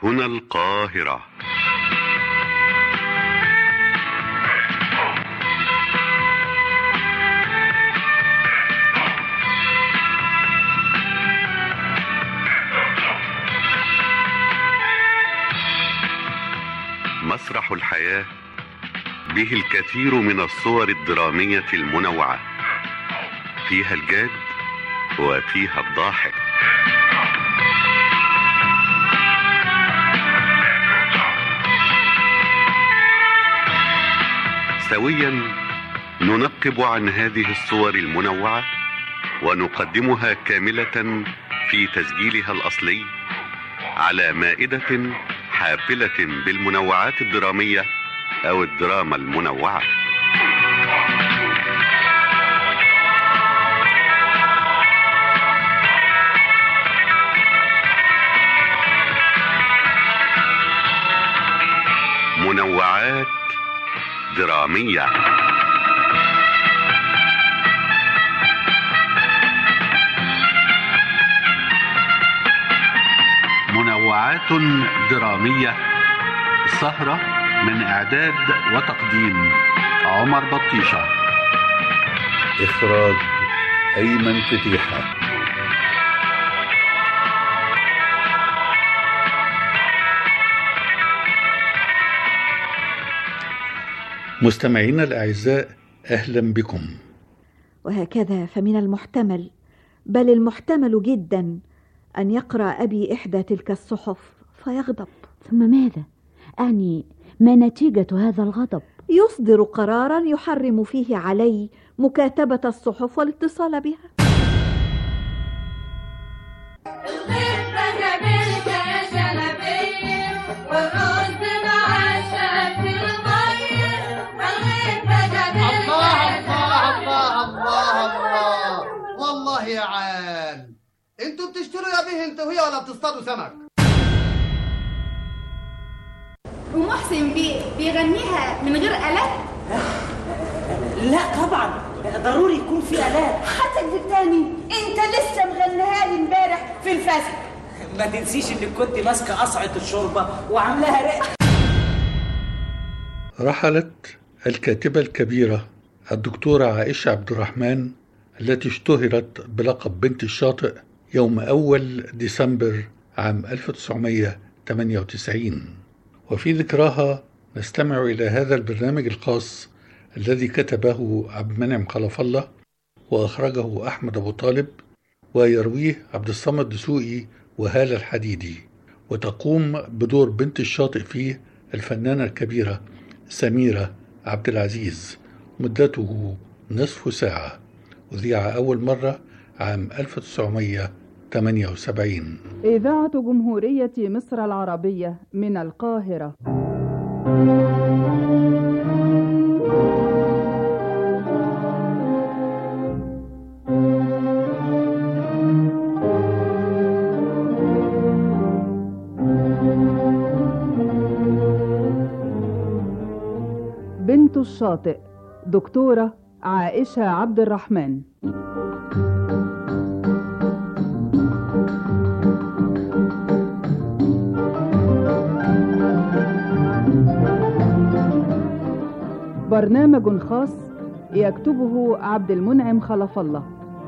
هنا القاهرة. مسرح الحياة به الكثير من الصور الدرامية المنوعة، فيها الجاد وفيها الضاحك. سويا ننقب عن هذه الصور المنوعة ونقدمها كاملة في تسجيلها الأصلي على مائدة حافلة بالمنوعات الدرامية أو الدراما المنوعة. منوعات درامية. منوعات درامية، سهرة من إعداد وتقديم عمر بطيشة، إخراج أيمن فتيحة. مستمعينا الأعزاء، أهلا بكم. وهكذا فمن المحتمل، بل المحتمل جدا، أن يقرأ أبي إحدى تلك الصحف فيغضب. ثم ماذا؟ أعني ما نتيجة هذا الغضب؟ يصدر قرارا يحرم فيه علي مكاتبة الصحف والاتصال بها. والله يا عال، انتوا بتشتروا يا به انت وهي ولا بتصطادوا سمك؟ ومحسن بيغنيها من غير آلات؟ لا طبعا، ضروري يكون في آلات. هتكذب تاني، انت لسه مغنيها لي امبارح في الفسح. ما تنسيش انك كنت ماسكه قصعه الشوربه وعاملاها رق. رحلت الكاتبة الكبيرة الدكتورة عائشة عبد الرحمن، التي اشتهرت بلقب بنت الشاطئ، يوم 1 ديسمبر عام 1998. وفي ذكراها نستمع إلى هذا البرنامج الخاص الذي كتبه عبد المنعم خلف الله، وأخرجه أحمد أبو طالب، ويرويه عبد الصمد دسوقي وهالة الحديدي، وتقوم بدور بنت الشاطئ فيه الفنانة الكبيرة سميرة عبد العزيز. مدته نصف ساعة، وذيع أول مرة عام 1978. إذاعة جمهورية مصر العربية من القاهرة. بنت الشاطئ، دكتورة عائشة عبد الرحمن. برنامج خاص يكتبه عبد المنعم خلف الله.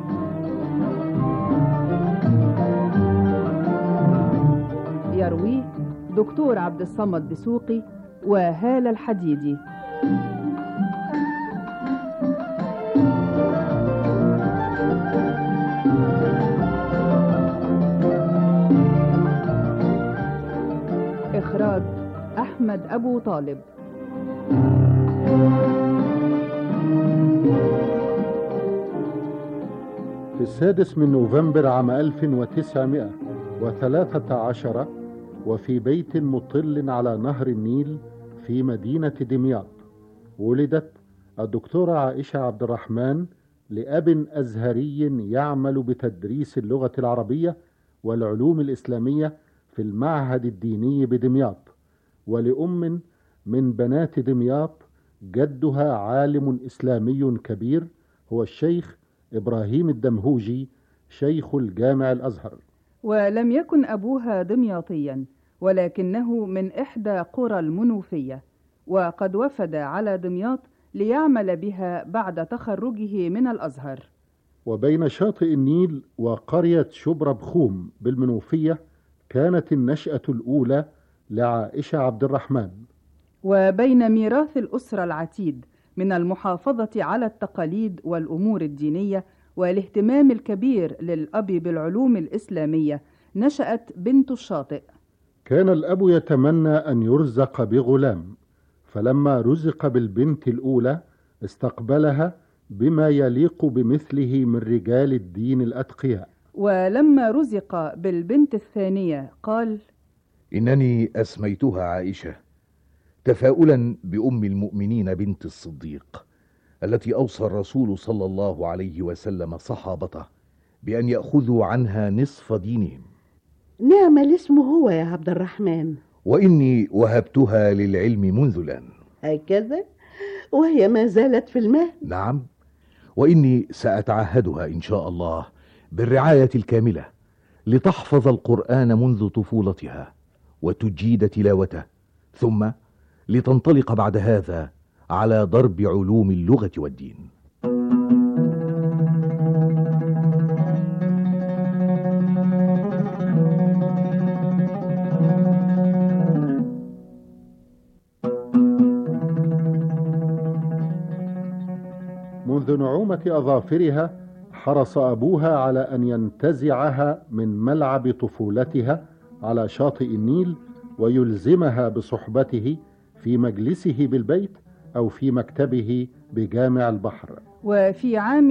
يرويه دكتور عبد الصمد دسوقي وهالة الحديدي. إخراج أحمد أبو طالب. في 6 نوفمبر عام 1913، وفي بيت مطل على نهر النيل في مدينة دمياط، ولدت الدكتورة عائشة عبد الرحمن لأب أزهري يعمل بتدريس اللغة العربية والعلوم الإسلامية في المعهد الديني بدمياط، ولأم من بنات دمياط جدها عالم إسلامي كبير هو الشيخ إبراهيم الدمهوجي شيخ الجامع الأزهر. ولم يكن أبوها دمياطيا، ولكنه من إحدى قرى المنوفية، وقد وفد على دمياط ليعمل بها بعد تخرجه من الأزهر. وبين شاطئ النيل وقرية شبرا بخوم بالمنوفية كانت النشأة الأولى لعائشة عبد الرحمن. وبين ميراث الأسرة العتيد من المحافظة على التقاليد والأمور الدينية والاهتمام الكبير للأب بالعلوم الإسلامية نشأت بنت الشاطئ. كان الأب يتمنى أن يرزق بغلام، فلما رزق بالبنت الأولى استقبلها بما يليق بمثله من رجال الدين الأتقياء. ولما رزق بالبنت الثانية قال: إنني أسميتها عائشة تفاؤلا بأم المؤمنين بنت الصديق التي أوصى الرسول صلى الله عليه وسلم صحابته بأن يأخذوا عنها نصف دينهم. نعم الاسم هو يا عبد الرحمن. وإني وهبتها للعلم منذ الآن. هكذا؟ وهي ما زالت في المهد؟ نعم، وإني سأتعهدها إن شاء الله بالرعاية الكاملة لتحفظ القرآن منذ طفولتها وتجيد تلاوته، ثم لتنطلق بعد هذا على ضرب علوم اللغة والدين. منذ نعومة أظافرها حرص أبوها على أن ينتزعها من ملعب طفولتها على شاطئ النيل ويلزمها بصحبته في مجلسه بالبيت أو في مكتبه بجامع البحر. وفي عام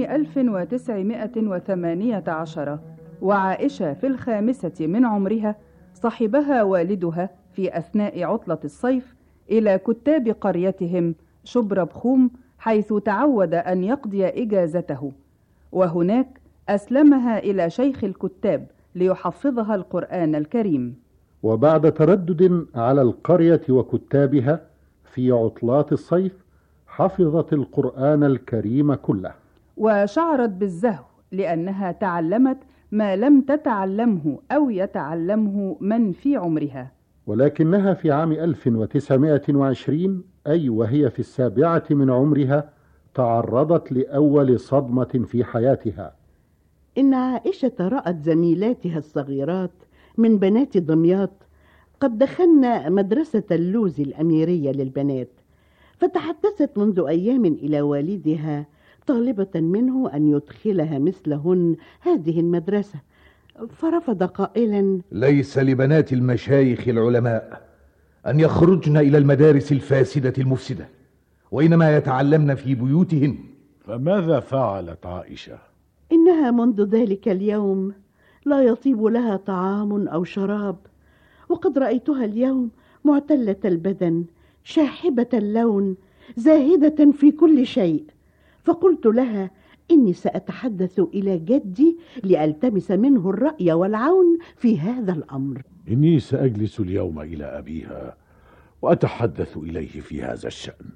1918 وعائشة في 5 من عمرها صحبها والدها في أثناء عطلة الصيف إلى كتاب قريتهم شبرا بخوم، حيث تعود أن يقضي إجازته، وهناك أسلمها إلى شيخ الكتاب ليحفظها القرآن الكريم. وبعد تردد على القرية وكتابها في عطلات الصيف حفظت القرآن الكريم كله، وشعرت بالزهو لأنها تعلمت ما لم تتعلمه أو يتعلمه من في عمرها. ولكنها في عام 1920 أي وهي في 7 من عمرها تعرضت لأول صدمة في حياتها. إن عائشة رأت زميلاتها الصغيرات من بنات دمياط قد دخلن مدرسة اللوز الأميرية للبنات، فتحدثت منذ أيام إلى والدها طالبة منه أن يدخلها مثلهن هذه المدرسة، فرفض قائلا: ليس لبنات المشايخ العلماء أن يخرجن إلى المدارس الفاسدة المفسدة، وإنما يتعلمن في بيوتهن. فماذا فعلت عائشة؟ إنها منذ ذلك اليوم لا يطيب لها طعام أو شراب، وقد رأيتها اليوم معتلة البدن شاحبة اللون زاهدة في كل شيء، فقلت لها إني سأتحدث إلى جدي لألتمس منه الرأي والعون في هذا الأمر. إني سأجلس اليوم إلى أبيها وأتحدث إليه في هذا الشأن.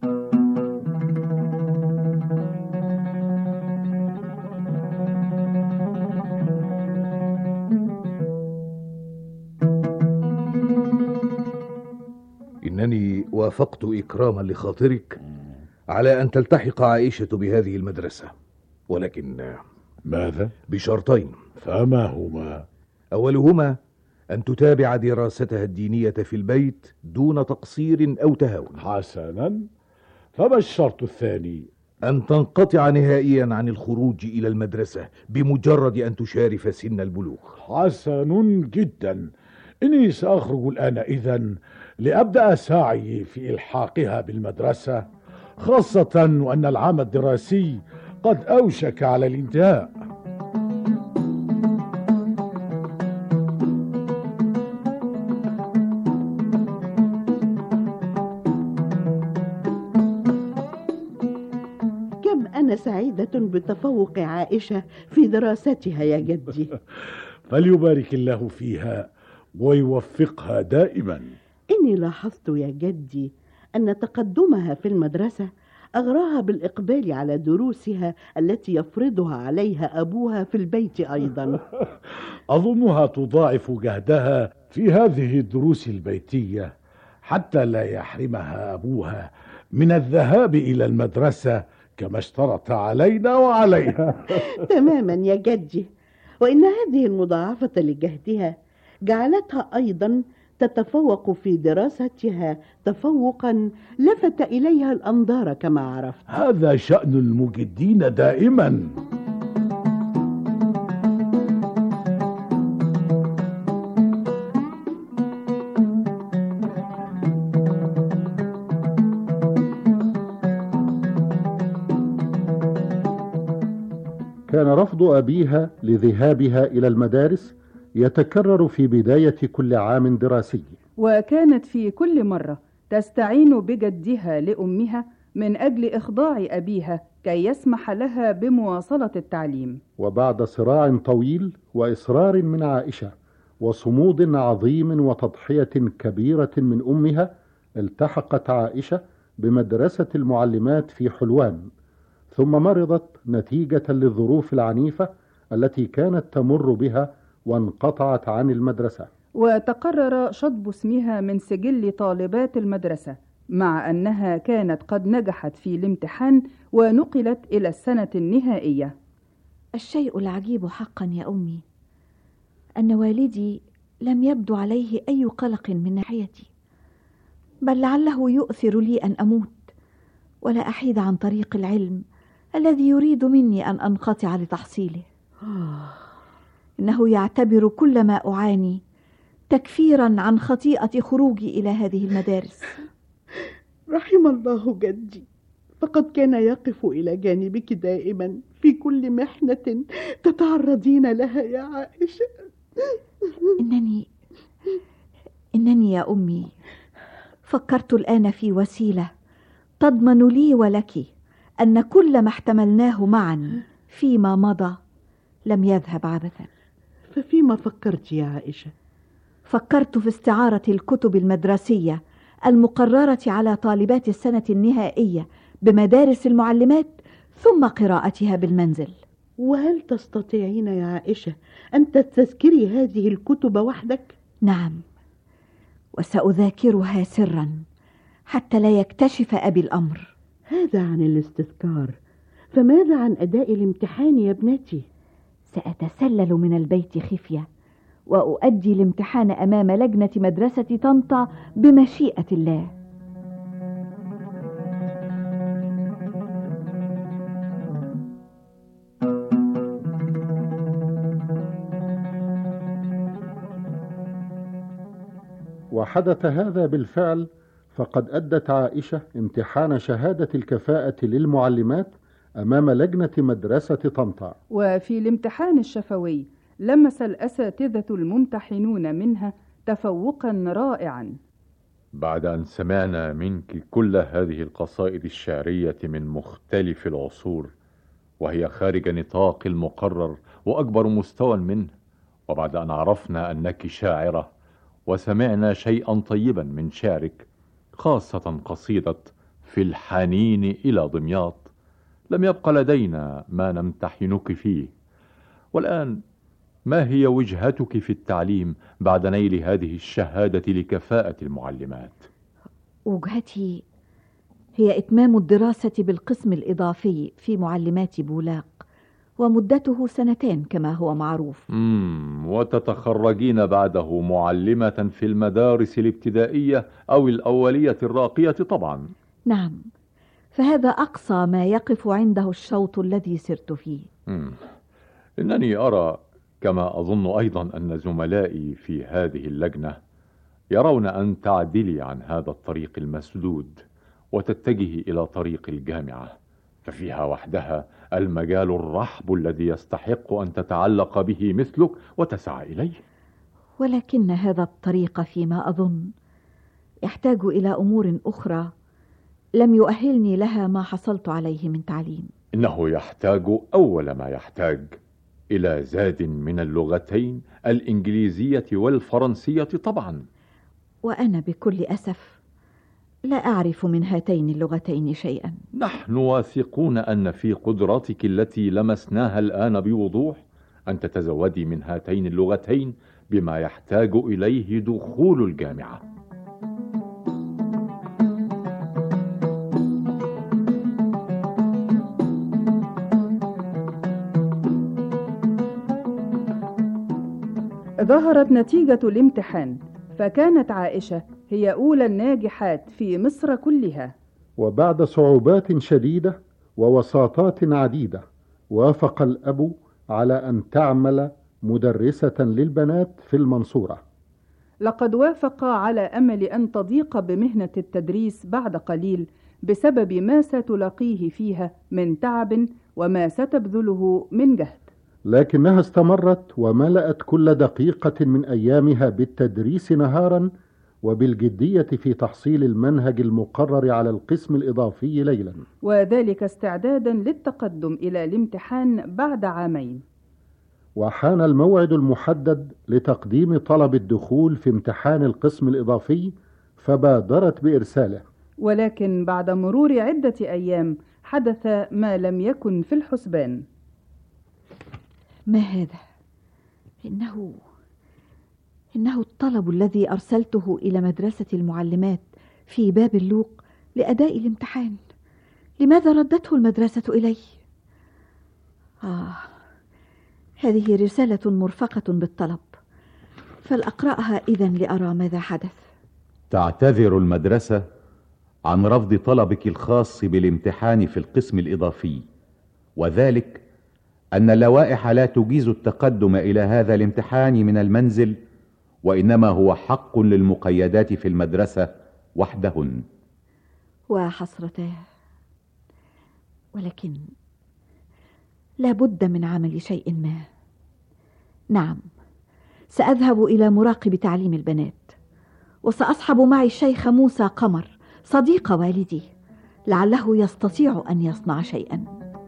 إنني وافقت إكراما لخاطرك على أن تلتحق عائشة بهذه المدرسة، ولكن ماذا؟ بشرطين. فما هما؟ أولهما أن تتابع دراستها الدينية في البيت دون تقصير أو تهاون. حسنا، فما الشرط الثاني؟ أن تنقطع نهائيا عن الخروج إلى المدرسة بمجرد أن تشارف سن البلوغ. حسن جدا، إني سأخرج الآن إذن لأبدأ سعي في إلحاقها بالمدرسة، خاصة وأن العام الدراسي قد أوشك على الانتهاء. كم أنا سعيدة بتفوق عائشة في دراستها يا جدي. فليبارك الله فيها ويوفقها دائما. إني لاحظت يا جدي أن تقدمها في المدرسة أغراها بالإقبال على دروسها التي يفرضها عليها أبوها في البيت أيضا. أظنها تضاعف جهدها في هذه الدروس البيتية حتى لا يحرمها أبوها من الذهاب إلى المدرسة كما اشترط علينا وعليها. تماما يا جدي، وإن هذه المضاعفة لجهدها جعلتها أيضا تتفوق في دراستها تفوقا لفت إليها الأنظار كما عرفت. هذا شأن المجدين دائما. كان رفض أبيها لذهابها إلى المدارس يتكرر في بداية كل عام دراسي، وكانت في كل مرة تستعين بجدها لأمها من أجل إخضاع أبيها كي يسمح لها بمواصلة التعليم. وبعد صراع طويل وإصرار من عائشة وصمود عظيم وتضحية كبيرة من أمها، التحقت عائشة بمدرسة المعلمات في حلوان، ثم مرضت نتيجة للظروف العنيفة التي كانت تمر بها وانقطعت عن المدرسة. وتقرر شطب اسمها من سجل طالبات المدرسة، مع أنها كانت قد نجحت في الامتحان ونقلت إلى السنة النهائية. الشيء العجيب حقا يا أمي أن والدي لم يبدو عليه أي قلق من ناحيتي، بل لعله يؤثر لي أن أموت ولا أحيد عن طريق العلم الذي يريد مني أن أنقطع لتحصيله. إنه يعتبر كل ما أعاني تكفيرا عن خطيئة خروجي إلى هذه المدارس. رحم الله جدي، فقد كان يقف إلى جانبك دائما في كل محنة تتعرضين لها يا عائشة. إنني يا أمي فكرت الآن في وسيلة تضمن لي ولك أن كل ما احتملناه معا فيما مضى لم يذهب عبثا. ففيما فكرت يا عائشة؟ فكرت في استعارة الكتب المدرسية المقررة على طالبات السنة النهائية بمدارس المعلمات ثم قراءتها بالمنزل. وهل تستطيعين يا عائشة أن تستذكري هذه الكتب وحدك؟ نعم، وسأذاكرها سرا حتى لا يكتشف أبي الأمر. هذا عن الاستذكار، فماذا عن أداء الامتحان يا ابنتي؟ سأتسلل من البيت خفية وأؤدي الامتحان أمام لجنة مدرسة طنطا بمشيئة الله. وحدث هذا بالفعل، فقد أدت عائشة امتحان شهادة الكفاءة للمعلمات أمام لجنة مدرسة طنطا. وفي الامتحان الشفوي لمس الأساتذة الممتحنون منها تفوقا رائعا. بعد أن سمعنا منك كل هذه القصائد الشعرية من مختلف العصور وهي خارج نطاق المقرر وأكبر مستوى منه، وبعد أن عرفنا أنك شاعرة وسمعنا شيئا طيبا من شعرك، خاصة قصيدة في الحنين إلى دمياط، لم يبق لدينا ما نمتحنك فيه. والآن ما هي وجهتك في التعليم بعد نيل هذه الشهادة لكفاءة المعلمات؟ وجهتي هي إتمام الدراسة بالقسم الإضافي في معلمات بولاق، ومدته 2 كما هو معروف. وتتخرجين بعده معلمة في المدارس الابتدائية أو الأولية الراقية طبعا. نعم، فهذا أقصى ما يقف عنده الشوط الذي سرت فيه. إنني أرى كما أظن أيضا أن زملائي في هذه اللجنة يرون أن تعدلي عن هذا الطريق المسدود وتتجهي إلى طريق الجامعة، ففيها وحدها المجال الرحب الذي يستحق أن تتعلق به مثلك وتسعى إليه. ولكن هذا الطريق فيما أظن يحتاج إلى أمور أخرى لم يؤهلني لها ما حصلت عليه من تعليم. إنه يحتاج أول ما يحتاج إلى زاد من اللغتين الإنجليزية والفرنسية طبعا. وأنا بكل أسف لا أعرف من هاتين اللغتين شيئا. نحن واثقون أن في قدرتك التي لمسناها الآن بوضوح أن تتزودي من هاتين اللغتين بما يحتاج إليه دخول الجامعة. ظهرت نتيجة الامتحان، فكانت عائشة هي أولى الناجحات في مصر كلها. وبعد صعوبات شديدة ووساطات عديدة، وافق الأب على أن تعمل مدرسة للبنات في المنصورة. لقد وافق على أمل أن تضيق بمهنة التدريس بعد قليل بسبب ما ستلاقيه فيها من تعب وما ستبذله من جهد، لكنها استمرت وملأت كل دقيقة من أيامها بالتدريس نهارا وبالجدية في تحصيل المنهج المقرر على القسم الإضافي ليلا، وذلك استعدادا للتقدم إلى الامتحان بعد عامين. وحان الموعد المحدد لتقديم طلب الدخول في امتحان القسم الإضافي، فبادرت بإرساله. ولكن بعد مرور عدة أيام حدث ما لم يكن في الحسبان. ما هذا؟ إنه الطلب الذي أرسلته إلى مدرسة المعلمات في باب اللوق لأداء الامتحان. لماذا ردته المدرسة إلي؟ هذه رسالة مرفقة بالطلب، فلأقرأها إذن لأرى ماذا حدث. تعتذر المدرسة عن رفض طلبك الخاص بالامتحان في القسم الإضافي، وذلك أن اللوائح لا تجيز التقدم إلى هذا الامتحان من المنزل، وإنما هو حق للمقيدات في المدرسة وحدهن. وحسرتاه، ولكن لا بد من عمل شيء ما. نعم، سأذهب إلى مراقب تعليم البنات، وسأصحب معي الشيخ موسى قمر صديق والدي، لعله يستطيع أن يصنع شيئا.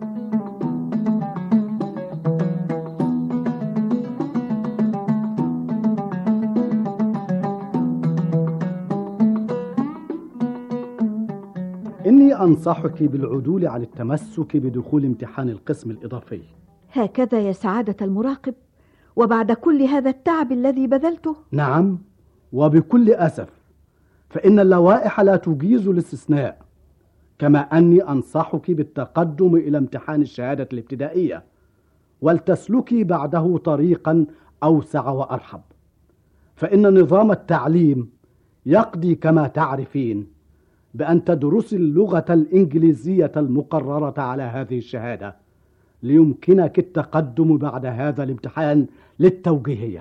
إني أنصحك بالعدول عن التمسك بدخول امتحان القسم الإضافي. هكذا يا سعادة المراقب؟ وبعد كل هذا التعب الذي بذلته؟ نعم، وبكل أسف، فإن اللوائح لا تجيز الاستثناء، كما أني أنصحك بالتقدم إلى امتحان الشهادة الابتدائية، ولتسلكي بعده طريقا أوسع وأرحب، فإن نظام التعليم يقضي كما تعرفين بأن تدرسي اللغة الإنجليزية المقررة على هذه الشهادة ليمكنك التقدم بعد هذا الامتحان للتوجيهية.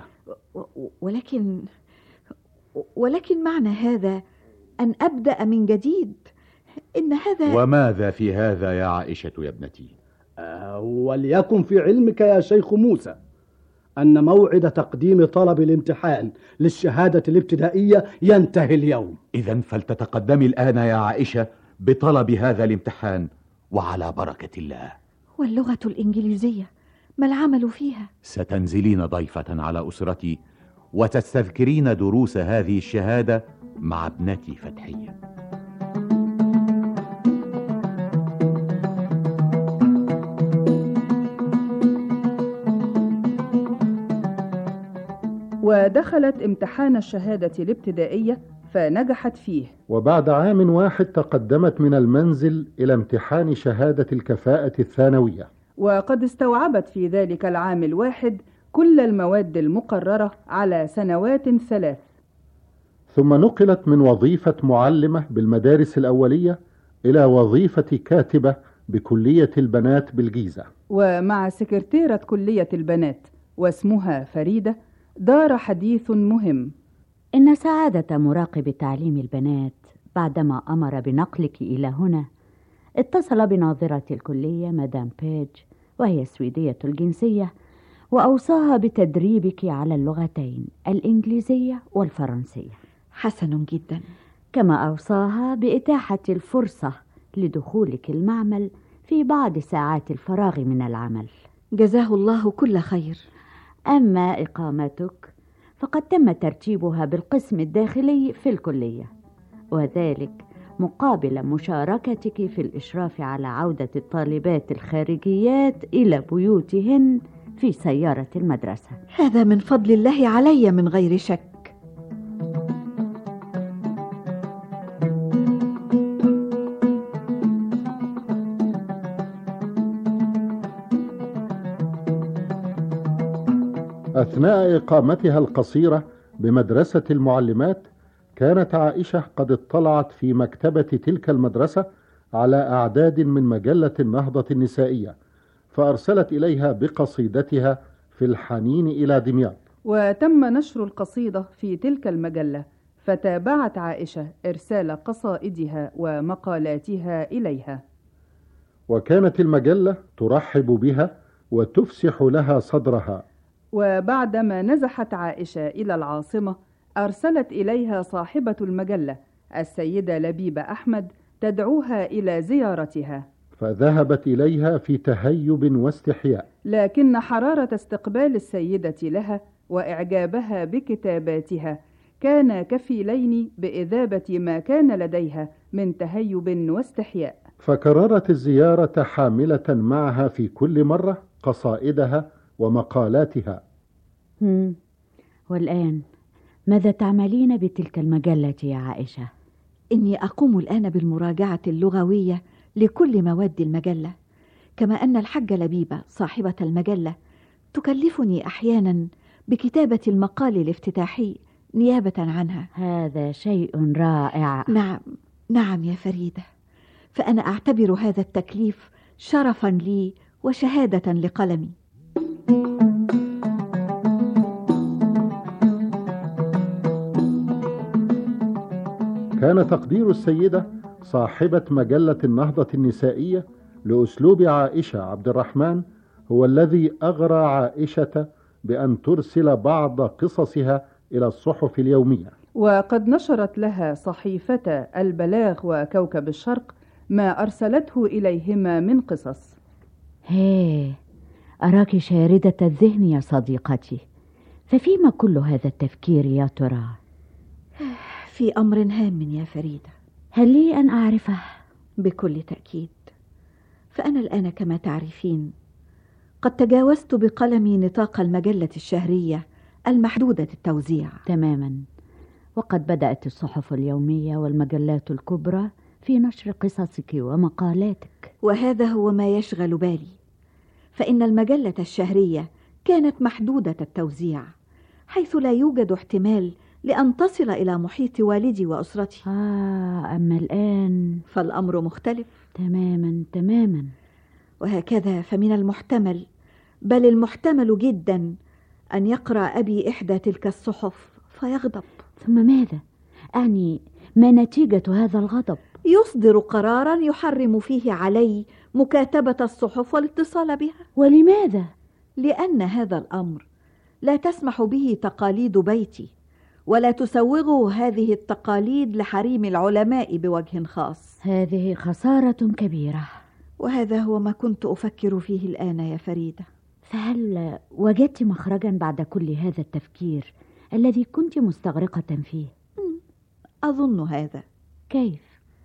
ولكن معنى هذا أن أبدأ من جديد؟ إن هذا... وماذا في هذا يا عائشة يا ابنتي؟ وليكن في علمك يا شيخ موسى أن موعد تقديم طلب الامتحان للشهادة الابتدائية ينتهي اليوم. إذن فلتتقدمي الآن يا عائشة بطلب هذا الامتحان، وعلى بركة الله. واللغة الإنجليزية ما العمل فيها؟ ستنزلين ضيفة على أسرتي وتستذكرين دروس هذه الشهادة مع ابنتي فتحية. ودخلت امتحان الشهادة الابتدائية فنجحت فيه. وبعد عام واحد تقدمت من المنزل إلى امتحان شهادة الكفاءة الثانوية، وقد استوعبت في ذلك العام الواحد كل المواد المقررة على سنوات 3. ثم نقلت من وظيفة معلمة بالمدارس الأولية إلى وظيفة كاتبة بكلية البنات بالجيزة، ومع سكرتيرة كلية البنات واسمها فريدة دار حديث مهم. إن سعادة مراقب تعليم البنات بعدما أمر بنقلك إلى هنا اتصل بناظرة الكلية مدام بيج، وهي سويدية الجنسية، وأوصاها بتدريبك على اللغتين الإنجليزية والفرنسية. حسن جدا. كما أوصاها بإتاحة الفرصة لدخولك المعمل في بعض ساعات الفراغ من العمل. جزاه الله كل خير. أما إقامتك فقد تم ترتيبها بالقسم الداخلي في الكلية، وذلك مقابل مشاركتك في الإشراف على عودة الطالبات الخارجيات إلى بيوتهن في سيارة المدرسة. هذا من فضل الله علي من غير شك. أثناء إقامتها القصيرة بمدرسة المعلمات كانت عائشة قد اطلعت في مكتبة تلك المدرسة على أعداد من مجلة النهضة النسائية، فأرسلت إليها بقصيدتها في الحنين إلى دمياط. وتم نشر القصيدة في تلك المجلة، فتابعت عائشة إرسال قصائدها ومقالاتها إليها. وكانت المجلة ترحب بها وتفسح لها صدرها. وبعدما نزحت عائشة إلى العاصمة أرسلت إليها صاحبة المجلة السيدة لبيبة أحمد تدعوها إلى زيارتها، فذهبت إليها في تهيب واستحياء، لكن حرارة استقبال السيدة لها وإعجابها بكتاباتها كان كفيلين بإذابة ما كان لديها من تهيب واستحياء. فكررت الزيارة حاملة معها في كل مرة قصائدها ومقالاتها. والآن ماذا تعملين بتلك المجلة يا عائشة؟ إني أقوم الآن بالمراجعة اللغوية لكل مواد المجلة، كما أن الحاجة لبيبة صاحبة المجلة تكلفني أحيانا بكتابة المقال الافتتاحي نيابة عنها. هذا شيء رائع. نعم يا فريدة، فأنا أعتبر هذا التكليف شرفا لي وشهادة لقلمي. كان تقدير السيدة صاحبة مجلة النهضة النسائية لأسلوب عائشة عبد الرحمن هو الذي أغرى عائشة بأن ترسل بعض قصصها إلى الصحف اليومية. وقد نشرت لها صحيفتا البلاغ وكوكب الشرق ما أرسلته إليهما من قصص. أراك شاردة الذهن يا صديقتي، ففيما كل هذا التفكير يا ترى؟ في أمر هام يا فريدة. هل لي أن أعرفه؟ بكل تأكيد. فأنا الآن كما تعرفين قد تجاوزت بقلمي نطاق المجلة الشهرية المحدودة التوزيع. تماما. وقد بدأت الصحف اليومية والمجلات الكبرى في نشر قصصك ومقالاتك، وهذا هو ما يشغل بالي، فإن المجلة الشهرية كانت محدودة التوزيع، حيث لا يوجد احتمال لأن تصل إلى محيط والدي وأسرتي. أما الآن فالأمر مختلف. تماما. وهكذا فمن المحتمل، بل المحتمل جدا، أن يقرأ أبي إحدى تلك الصحف فيغضب. ثم ماذا؟ ما نتيجة هذا الغضب؟ يصدر قرارا يحرم فيه علي مكاتبة الصحف والاتصال بها. ولماذا؟ لأن هذا الأمر لا تسمح به تقاليد بيتي، ولا تسوغه هذه التقاليد لحريم العلماء بوجه خاص. هذه خسارة كبيرة. وهذا هو ما كنت أفكر فيه الآن يا فريدة. فهل وجدت مخرجا بعد كل هذا التفكير الذي كنت مستغرقة فيه؟ أظن هذا. كيف؟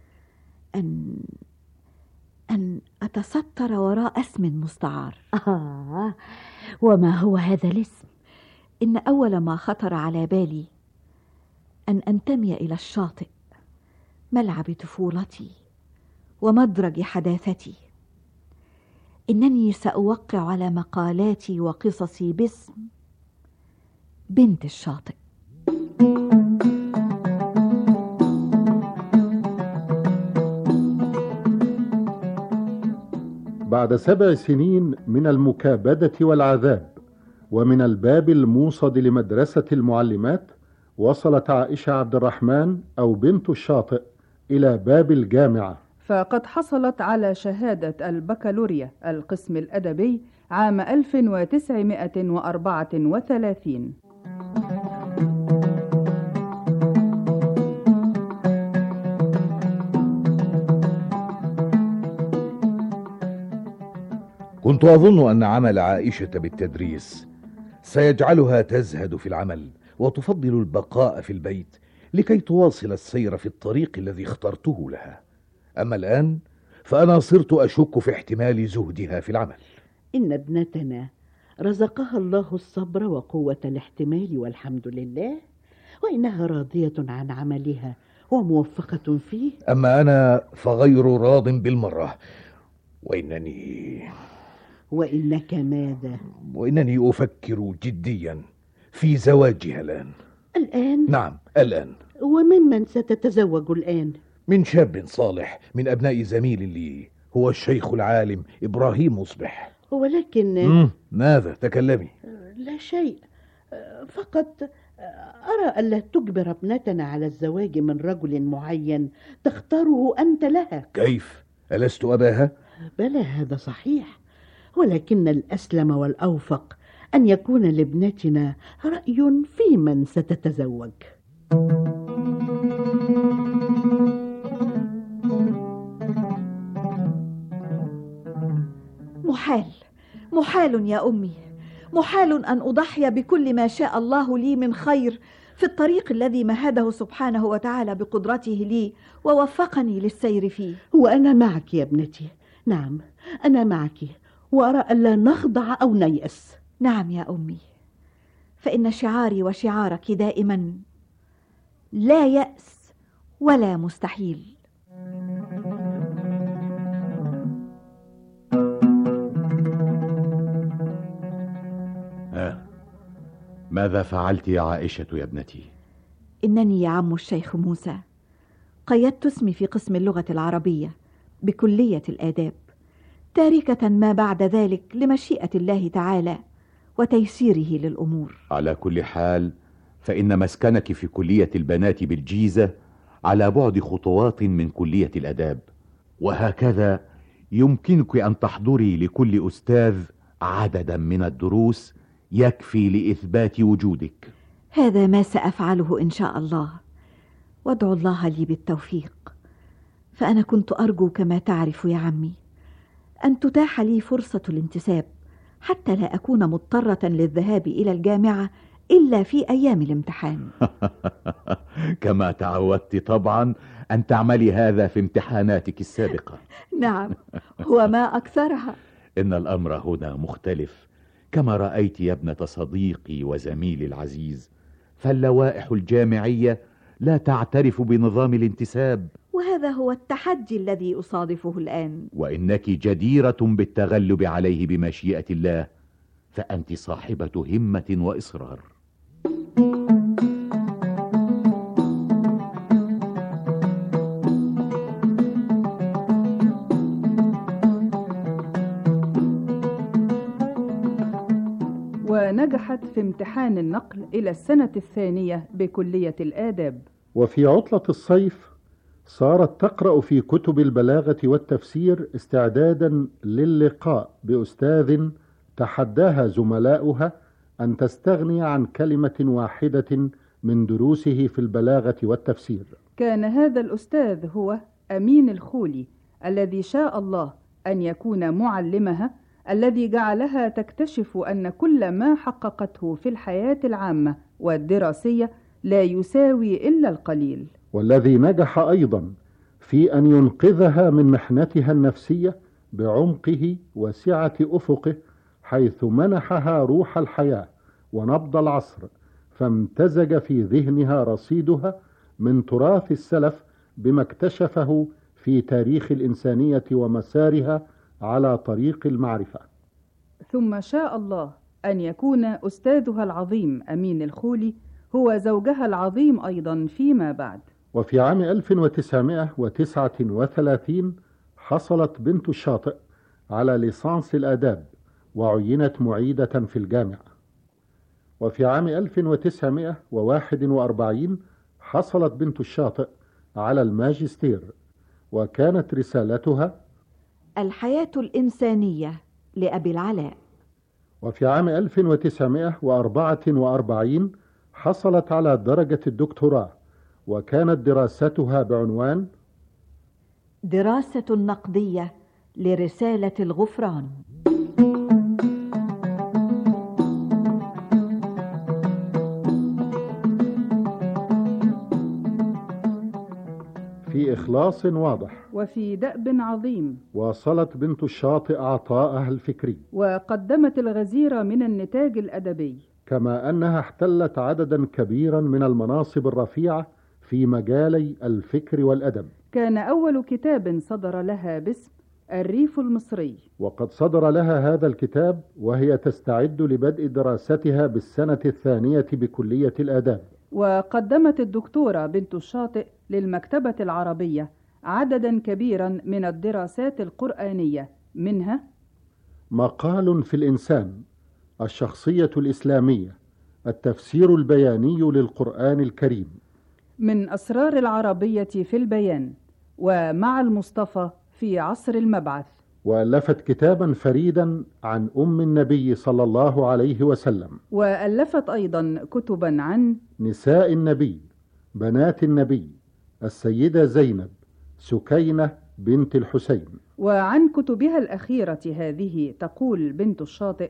أن أتستر وراء اسم مستعار. وما هو هذا الاسم؟ إن أول ما خطر على بالي أن أنتمي إلى الشاطئ، ملعب طفولتي ومدرج حداثتي. إنني سأوقع على مقالاتي وقصصي باسم بنت الشاطئ. بعد 7 سنين من المكابدة والعذاب ومن الباب الموصد لمدرسة المعلمات، وصلت عائشة عبد الرحمن أو بنت الشاطئ إلى باب الجامعة، فقد حصلت على شهادة البكالوريا القسم الأدبي عام 1934. كنت أظن أن عمل عائشة بالتدريس سيجعلها تزهد في العمل وتفضل البقاء في البيت لكي تواصل السير في الطريق الذي اخترته لها. أما الآن فأنا صرت أشك في احتمال زهدها في العمل. إن ابنتنا رزقها الله الصبر وقوة الاحتمال والحمد لله، وإنها راضية عن عملها وموفقة فيه. أما أنا فغير راض بالمرة، وإنك ماذا؟ وإنني أفكر جديا في زواجها الآن. الآن؟ نعم الآن. وممن ستتزوج الآن؟ من شاب صالح من أبناء زميل لي، هو الشيخ العالم إبراهيم مصبح. ولكن ماذا؟ تكلمي. لا شيء، فقط أرى ألا تجبر ابنتنا على الزواج من رجل معين تختاره أنت لها. كيف؟ ألست أباها؟ بلى، هذا صحيح، ولكن الأسلم والأوفق أن يكون لابنتنا رأي في من ستتزوج. محال يا أمي، محال أن أضحي بكل ما شاء الله لي من خير في الطريق الذي مهده سبحانه وتعالى بقدرته لي ووفقني للسير فيه. وأنا معك يا ابنتي، نعم أنا معك، وأرى ألا نخضع أو نيأس. نعم يا أمي، فإن شعاري وشعارك دائما لا يأس ولا مستحيل. ماذا فعلت يا عائشة يا ابنتي؟ إنني يا عم الشيخ موسى قيدت اسمي في قسم اللغة العربية بكلية الآداب، تاركة ما بعد ذلك لمشيئة الله تعالى وتيسيره للأمور. على كل حال فإن مسكنك في كلية البنات بالجيزة على بعد خطوات من كلية الآداب، وهكذا يمكنك أن تحضري لكل أستاذ عددا من الدروس يكفي لإثبات وجودك. هذا ما سأفعله إن شاء الله، وادعو الله لي بالتوفيق، فأنا كنت أرجو كما تعرف يا عمي أن تتاح لي فرصة الانتساب حتى لا أكون مضطرة للذهاب إلى الجامعة إلا في أيام الامتحان. كما تعودت طبعا أن تعملي هذا في امتحاناتك السابقة. نعم، وما أكثرها. إن الأمر هنا مختلف، كما رأيت يا ابنة صديقي وزميلي العزيز، فاللوائح الجامعية لا تعترف بنظام الانتساب، وهذا هو التحدي الذي أصادفه الآن. وإنك جديرة بالتغلب عليه بمشيئة الله، فأنت صاحبة همة وإصرار. ونجحت في امتحان النقل إلى السنة الثانية بكلية الآداب. وفي عطلة الصيف صارت تقرأ في كتب البلاغة والتفسير استعدادا للقاء بأستاذ تحداها زملاؤها أن تستغني عن كلمة واحدة من دروسه في البلاغة والتفسير. كان هذا الأستاذ هو أمين الخولي، الذي شاء الله أن يكون معلمها، الذي جعلها تكتشف أن كل ما حققته في الحياة العامة والدراسية لا يساوي إلا القليل، والذي نجح أيضا في أن ينقذها من محنتها النفسية بعمقه وسعة أفقه، حيث منحها روح الحياة ونبض العصر، فامتزج في ذهنها رصيدها من تراث السلف بما اكتشفه في تاريخ الإنسانية ومسارها على طريق المعرفة. ثم شاء الله أن يكون أستاذها العظيم أمين الخولي هو زوجها العظيم أيضا فيما بعد. وفي عام 1939 حصلت بنت الشاطئ على ليسانس الآداب وعينت معيدة في الجامعة. وفي عام 1941 حصلت بنت الشاطئ على الماجستير، وكانت رسالتها الحياة الإنسانية لأبي العلاء. وفي عام 1944 حصلت على درجة الدكتوراه، وكانت دراستها بعنوان دراسة نقدية لرسالة الغفران. في إخلاص واضح وفي دأب عظيم. واصلت بنت الشاطئ عطاءها الفكري، وقدمت الغزير من النتاج الأدبي، كما أنها احتلت عددا كبيرا من المناصب الرفيعة في مجالي الفكر والأدب. كان أول كتاب صدر لها باسم الريف المصري، وقد صدر لها هذا الكتاب وهي تستعد لبدء دراستها بالسنة الثانية بكلية الآداب. وقدمت الدكتورة بنت الشاطئ للمكتبة العربية عددا كبيرا من الدراسات القرآنية، منها مقال في الإنسان، الشخصية الإسلامية، التفسير البياني للقرآن الكريم، من أسرار العربية في البيان، ومع المصطفى في عصر المبعث. وألفت كتابا فريدا عن أم النبي صلى الله عليه وسلم. وألفت أيضا كتبا عن نساء النبي، بنات النبي، السيدة زينب، سكينة بنت الحسين. وعن كتبها الأخيرة هذه تقول بنت الشاطئ: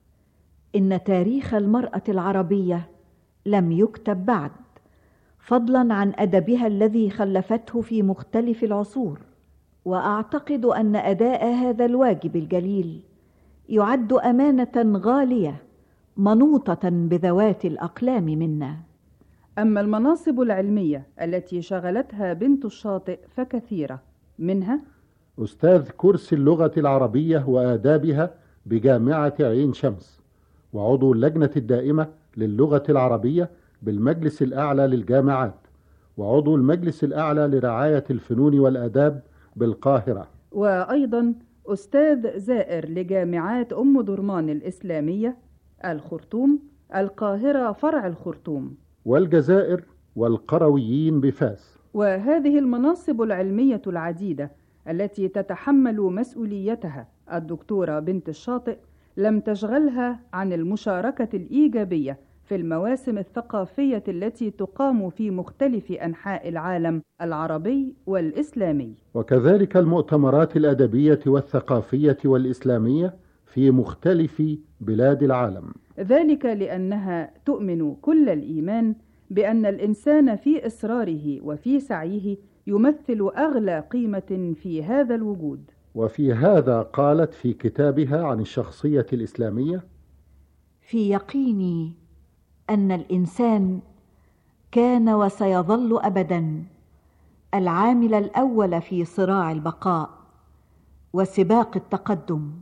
إن تاريخ المرأة العربية لم يكتب بعد، فضلا عن أدبها الذي خلفته في مختلف العصور. وأعتقد أن أداء هذا الواجب الجليل يعد أمانة غالية منوطة بذوات الأقلام منا. أما المناصب العلمية التي شغلتها بنت الشاطئ فكثيرة، منها أستاذ كرسي اللغة العربية وآدابها بجامعة عين شمس، وعضو اللجنة الدائمة للغة العربية بالمجلس الأعلى للجامعات، وعضو المجلس الأعلى لرعاية الفنون والآداب بالقاهرة. وأيضا أستاذ زائر لجامعات أم درمان الإسلامية، الخرطوم، القاهرة فرع الخرطوم، والجزائر، والقرويين بفاس. وهذه المناصب العلمية العديدة التي تتحمل مسؤوليتها الدكتورة بنت الشاطئ لم تشغلها عن المشاركة الإيجابية في المواسم الثقافية التي تقام في مختلف أنحاء العالم العربي والإسلامي، وكذلك المؤتمرات الأدبية والثقافية والإسلامية في مختلف بلاد العالم. ذلك لأنها تؤمن كل الإيمان بأن الإنسان في إصراره وفي سعيه يمثل أغلى قيمة في هذا الوجود. وفي هذا قالت في كتابها عن الشخصية الإسلامية: في يقيني أن الإنسان كان وسيظل أبدا العامل الأول في صراع البقاء وسباق التقدم،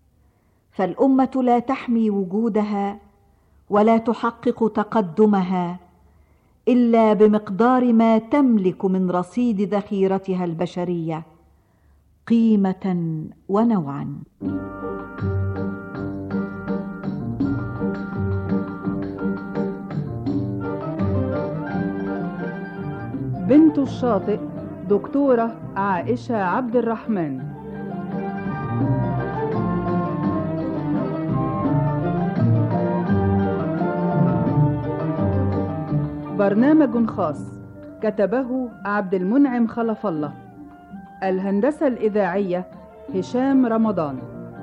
فالأمة لا تحمي وجودها ولا تحقق تقدمها إلا بمقدار ما تملك من رصيد ذخيرتها البشرية قيمة ونوعا. بنت الشاطئ دكتورة عائشة عبد الرحمن. برنامج خاص كتبه عبد المنعم خلف الله. الهندسة الإذاعية هشام رمضان.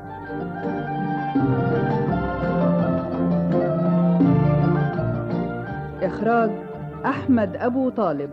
إخراج أحمد أبو طالب.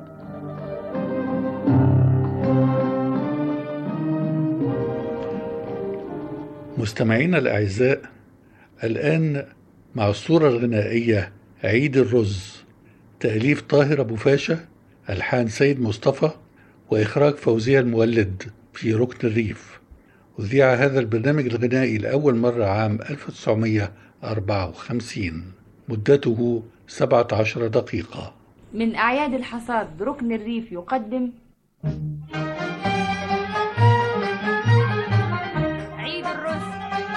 مستمعينا الأعزاء، الآن مع الصورة الغنائية عيد الرز، تأليف طاهر أبو فاشا، ألحان سيد مصطفى، وإخراج فوزية المولد في ركن الريف. أذيع هذا البرنامج الغنائي لأول مرة عام 1954، مدته 17 دقيقة. من أعياد الحصاد ركن الريف يقدم عيد الرز.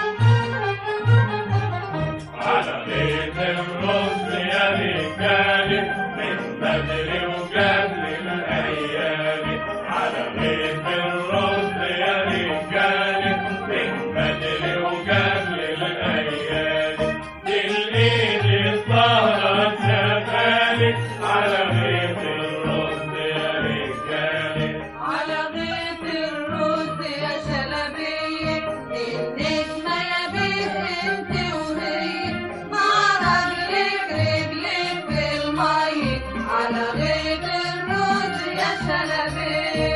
على بيت الرز يا رجالي من بدري وقبل الأيام، على بيت الرز يا رجالي من بدري وقبل الأيام، دي الإيد الطاهرة شغالي على بيت الرز يا رجالي، على بيت الرز يا شلبية، النجمة يا بيت انت وهي، مع رجلك رجلك بالمي، على بيت الرز يا شلبية.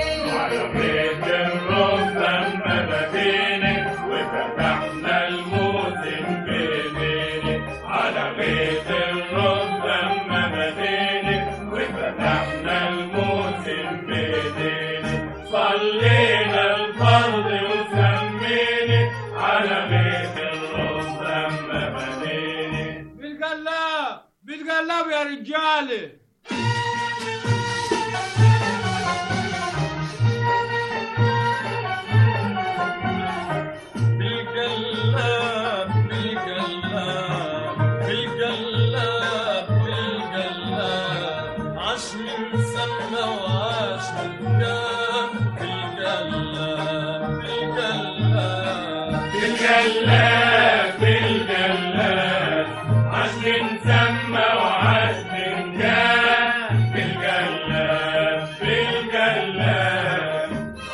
على بيت الرز لما بديني وفتحنا الموسم بإيديني على بيت الرز لما بديني وفتحنا الموسم بإيديني صلينا الفرض وسميني على بيت الرز لما بديني بالقلاب يا رجالي. بالجلاد بالجلاد عشر نسمى وعشر نجاه بالجلاد بالجلاد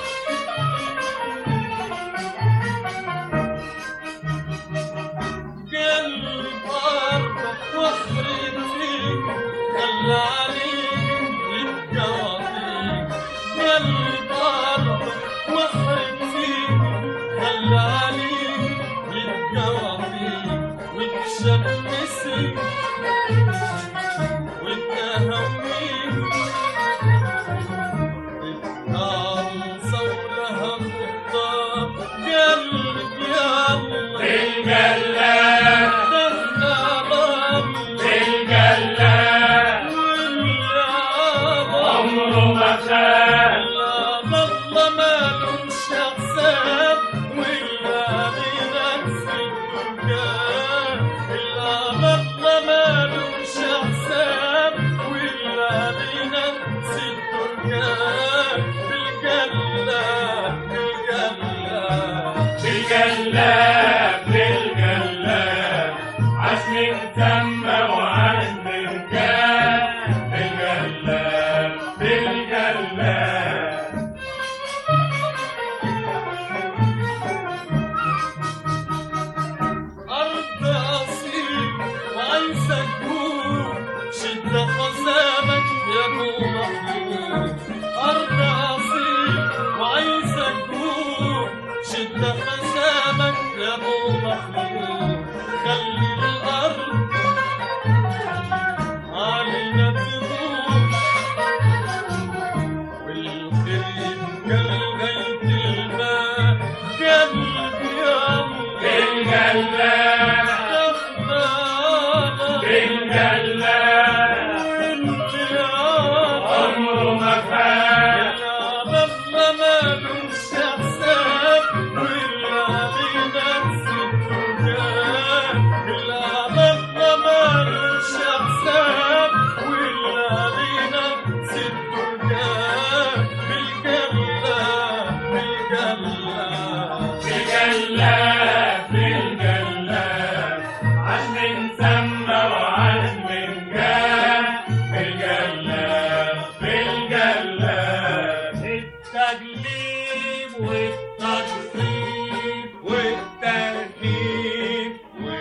قلب أرضك واخرج فيك خلى عليك يتقاضيك قلب أرضك واخرج فيك خلى عليك وتشمسي وتهويك القامصة ولها خطاب قلب يالله بالجلاد بالجلاد عمره ما خان والله ما لهمش حساب ولا بنفس الدنيا والله ما لهمش حساب ولا بنفس الدنيا بالجلاد بالجلاد بالجلاد عشر نسمى وعشر نجاه بالجلاد بالجلاد أرض أصيل وعايزة تكون شد خزامك يا أبو محمود أرض أصيل وعايزة تكون شد خزامك يا أبو محمود خلي الأرض علينا تدور والخير يبقى لغاية الماء قلب يالله بالجلاد بالجلاد عمره ما فات والله ما لهمش حساب ولا بنفس الدنيا والله ما لهمش حساب ولا بنفس الدنيا بالجلاد بالجلاد بالجلاد عشر نسمى وعشر نجاه بالجلاد بالجلاد التجليب والتصريف والترهيب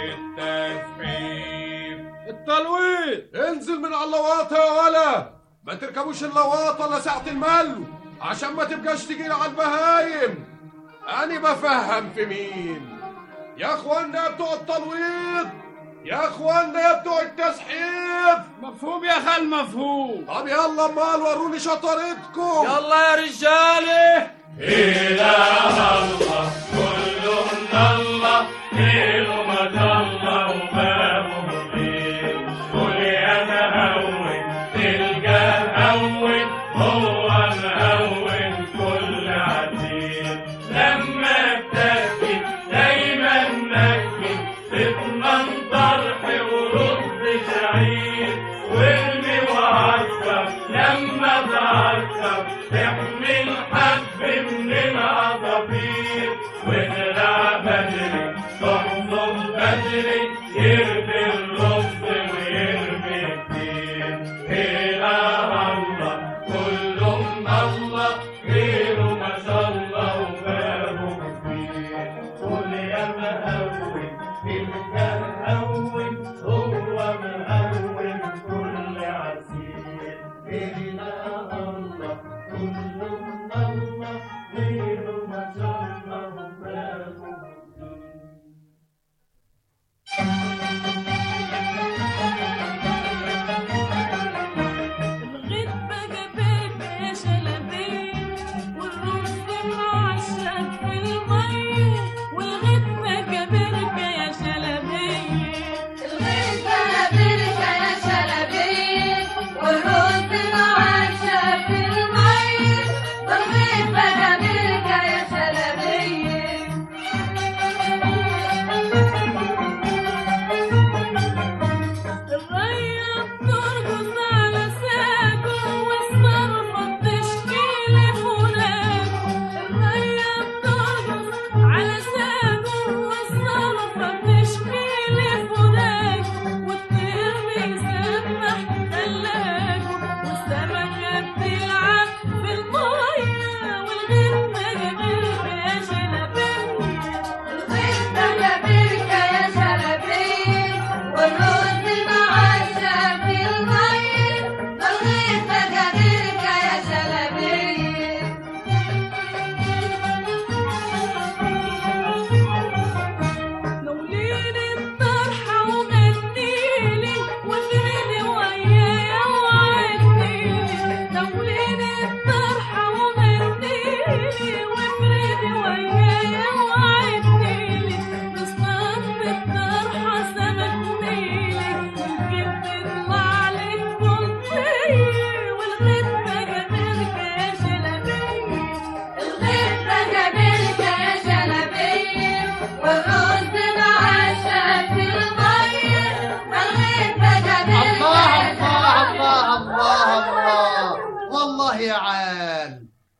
والتسبيب التلوين انزل من على اللواطة يا ولا ما تركبوش اللواطة الا ساعة الملو عشان ما تبقاش تجيل على البهايم. أنا بفهم في مين يا اخوانا يا بتوع التلويض يا اخوانا يا بتوع التسحيب. مفهوم يا خال مفهوم. طب يلا امال وروني شطارتكم. يلا يا رجالي. إله الله كله من الله خيره ما الله وبابه خير قول يا مهون تلقى هون هو مهون كل عسير لما تأكد دايما نكد تضمن طرح ورد شعير وارمي وعسكر لما تعسكر تحمل حب من العصافير ونرع بدري تحصل بدري يرمي الرز ويرمي كتير. إله الله كله من الله غيره ما شاء الله وبابه كبير قول يا مهون تلقى هون هو مهون كل عسير. إله الله كله من الله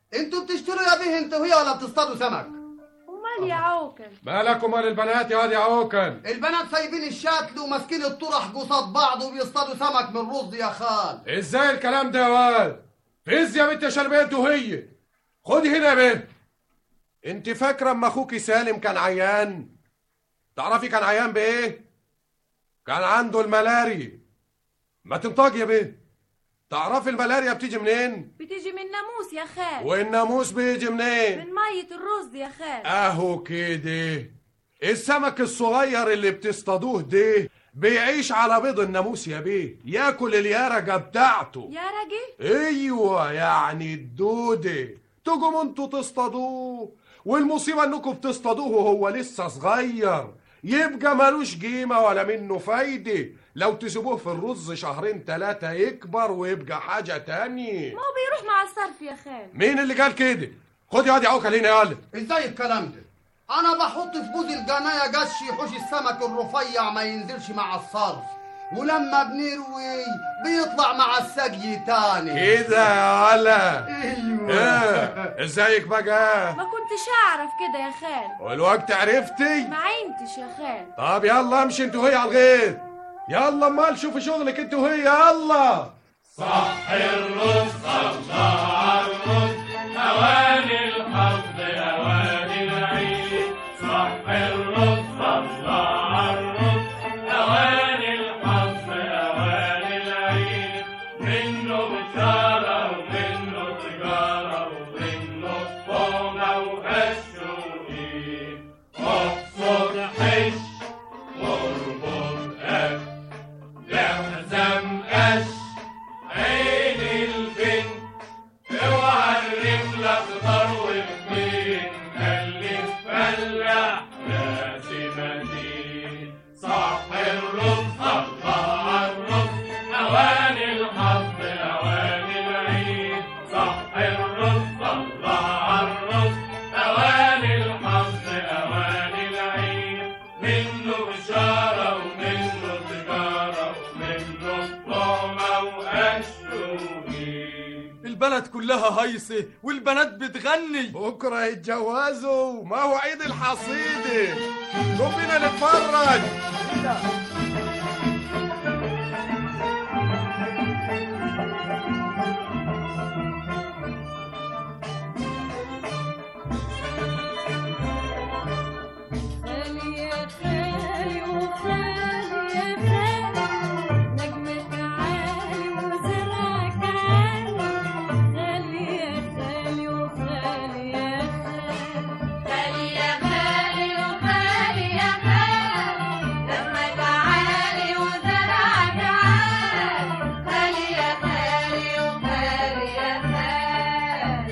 انتوا بتشتروا يا به انت وهي ولا بتصطادوا سمك؟ ومال يا عوكل؟ مالك ومال البنات يا واد يا عوكل؟ البنات سايبين الشاتل وماسكين الطرح قصاد بعض وبيصطادوا سمك من رز يا خال. ازاي الكلام ده يا واد؟ فز يا بنت شربت وهي. خدي هنا يا بنت. انت فاكره اما اخوكي سالم كان عيان؟ تعرفي كان عيان بايه؟ كان عنده الملاريا. ما تنطقي يا بنت. تعرفي الملاريا بتيجي منين؟ بتيجي من ناموس يا خال. والناموس بيجي منين؟ من مية الرز يا خال. اهو كده. السمك الصغير اللي بتصطادوه ده بيعيش على بيض الناموس يا بيه، ياكل اليرجة بتاعته. يرجة؟ ايوه يعني الدودة. تجوا انتوا تصطادوه، والمصيبة انكم بتصطادوه وهو لسه صغير، يبقى مالوش قيمة ولا منه فايدة. لو تسيبوه في الرز شهرين 3 يكبر ويبقى حاجة تانية. ما هو بيروح مع الصرف يا خال. مين اللي قال كده؟ خد يا واد يا عوكل هنا يالا. ازاي الكلام ده؟ انا بحط في بوز القنايه قش يحوش السمك الرفيع ما ينزلش مع الصرف، ولما بنروي بيطلع مع السقي تاني. كده يا ولا. ايوه. ازيك بقى؟ ما كنتش اعرف كده يا خال. والوقت عرفتي؟ ما عينتش يا خال. طب يلا امشي انت وهي على الغيط. يلا امال شوفي شغلك انت وهي. يلا. صح الرز الله على الرز، اواني الحظ اواني العيد. صح الرز الله على الرز، اواني الحظ اواني العيد. منه بشاره ومنه تجاره ومنه طعمه وقش وايد. احصر حش واربط قش، لحزم قش عين البنت. اوعى الرجل اخضر وبين، خليك فلاح راسي مدين. صح الرز الله على الرز، اواني الحظ اواني العيد. صح الرز الله على الرز، اواني الحظ اواني العيد. منه بشاره ومنه تجاره ومنه طعمه وقش وايد. البلد كلها هيصة والبنات بتغني. بكره يتجوزوا، ما هو عيد الحصيدة. قوم بينا نتفرج. خالي يا خالي وخالي يا خالي، نجمك عالي وزرعك عالي. خالي يا خالي وخالي يا خالي، خالي يا خالي وخالي يا خالي، نجمك عالي وزرعك عالي. خالي يا خالي وخالي يا خالي.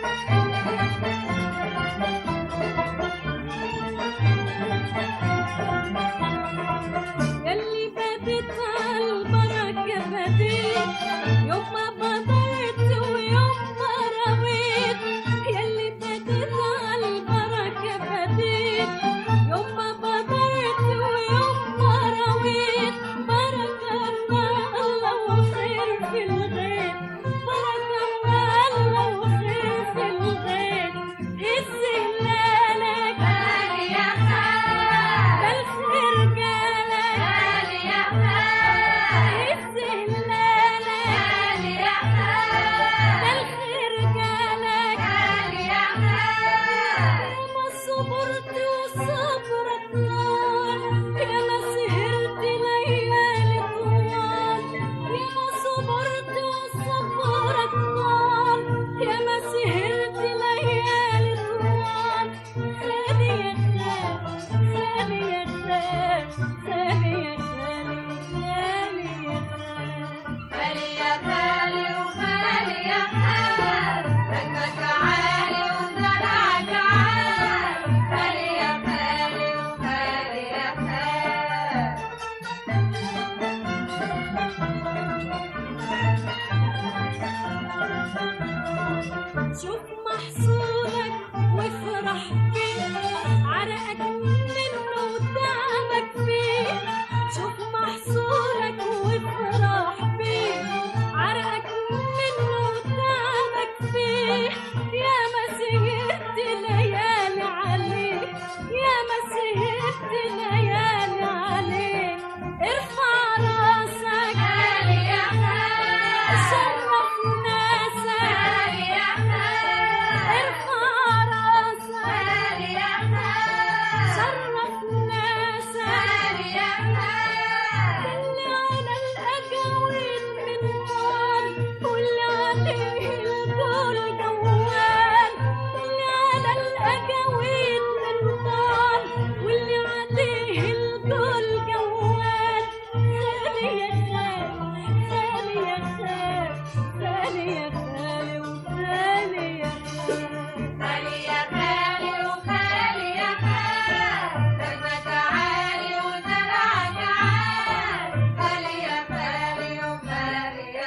يلي بدت عالبركة بديت، يوم ما بطرت ويوم ما رويت. يلي بدت عالبركة بديت، يوم ما بطرت ويوم ما رويت. بركة الله وخير في الغيط، بركة الله وخير في الغيط. الزهلالك غالي يا خال، بالخير جالك غالي يا خال. الزهلالك غالي يا خال، بالخير جالك غالي يا خال. يا ما صبرت وصبرك نار، يا ما سهرت ليالي طوال. يا ما صبرت وصبرك نار، يا ما سهرت ليالي طوال. خالي يا خال، خالي يا خال، خالي يا خالي، خالي يا خال. خالي يا خالي وخالي يا خال، نجمك عالي وزرعك عال. خالي يا خالي وخالي يا خال. شوف محصولك وافرح بيه، عرقك منه وتعبك فيه. شوف محصولك وافرح بيه، عرقك منه وتعبك فيه. يا ما سهرت ليالي عليه يا ما سهرت ليالي عليه ارفع راسك يا خال شرف ناسك يا خال ارفع راسك يا خال شرف ناسك يا خال اللي على الأجاويل من نار واللي عليه الكل جوال اللي على الأجاويل من نار واللي عليه الكل جوال خالي يا خالي خالي يا خالي خالي يا خالي وخالي يا خالي يا خالي وخالي يا خالي دربك عالي ودلعك عالي خالي يا خالي وخالي يا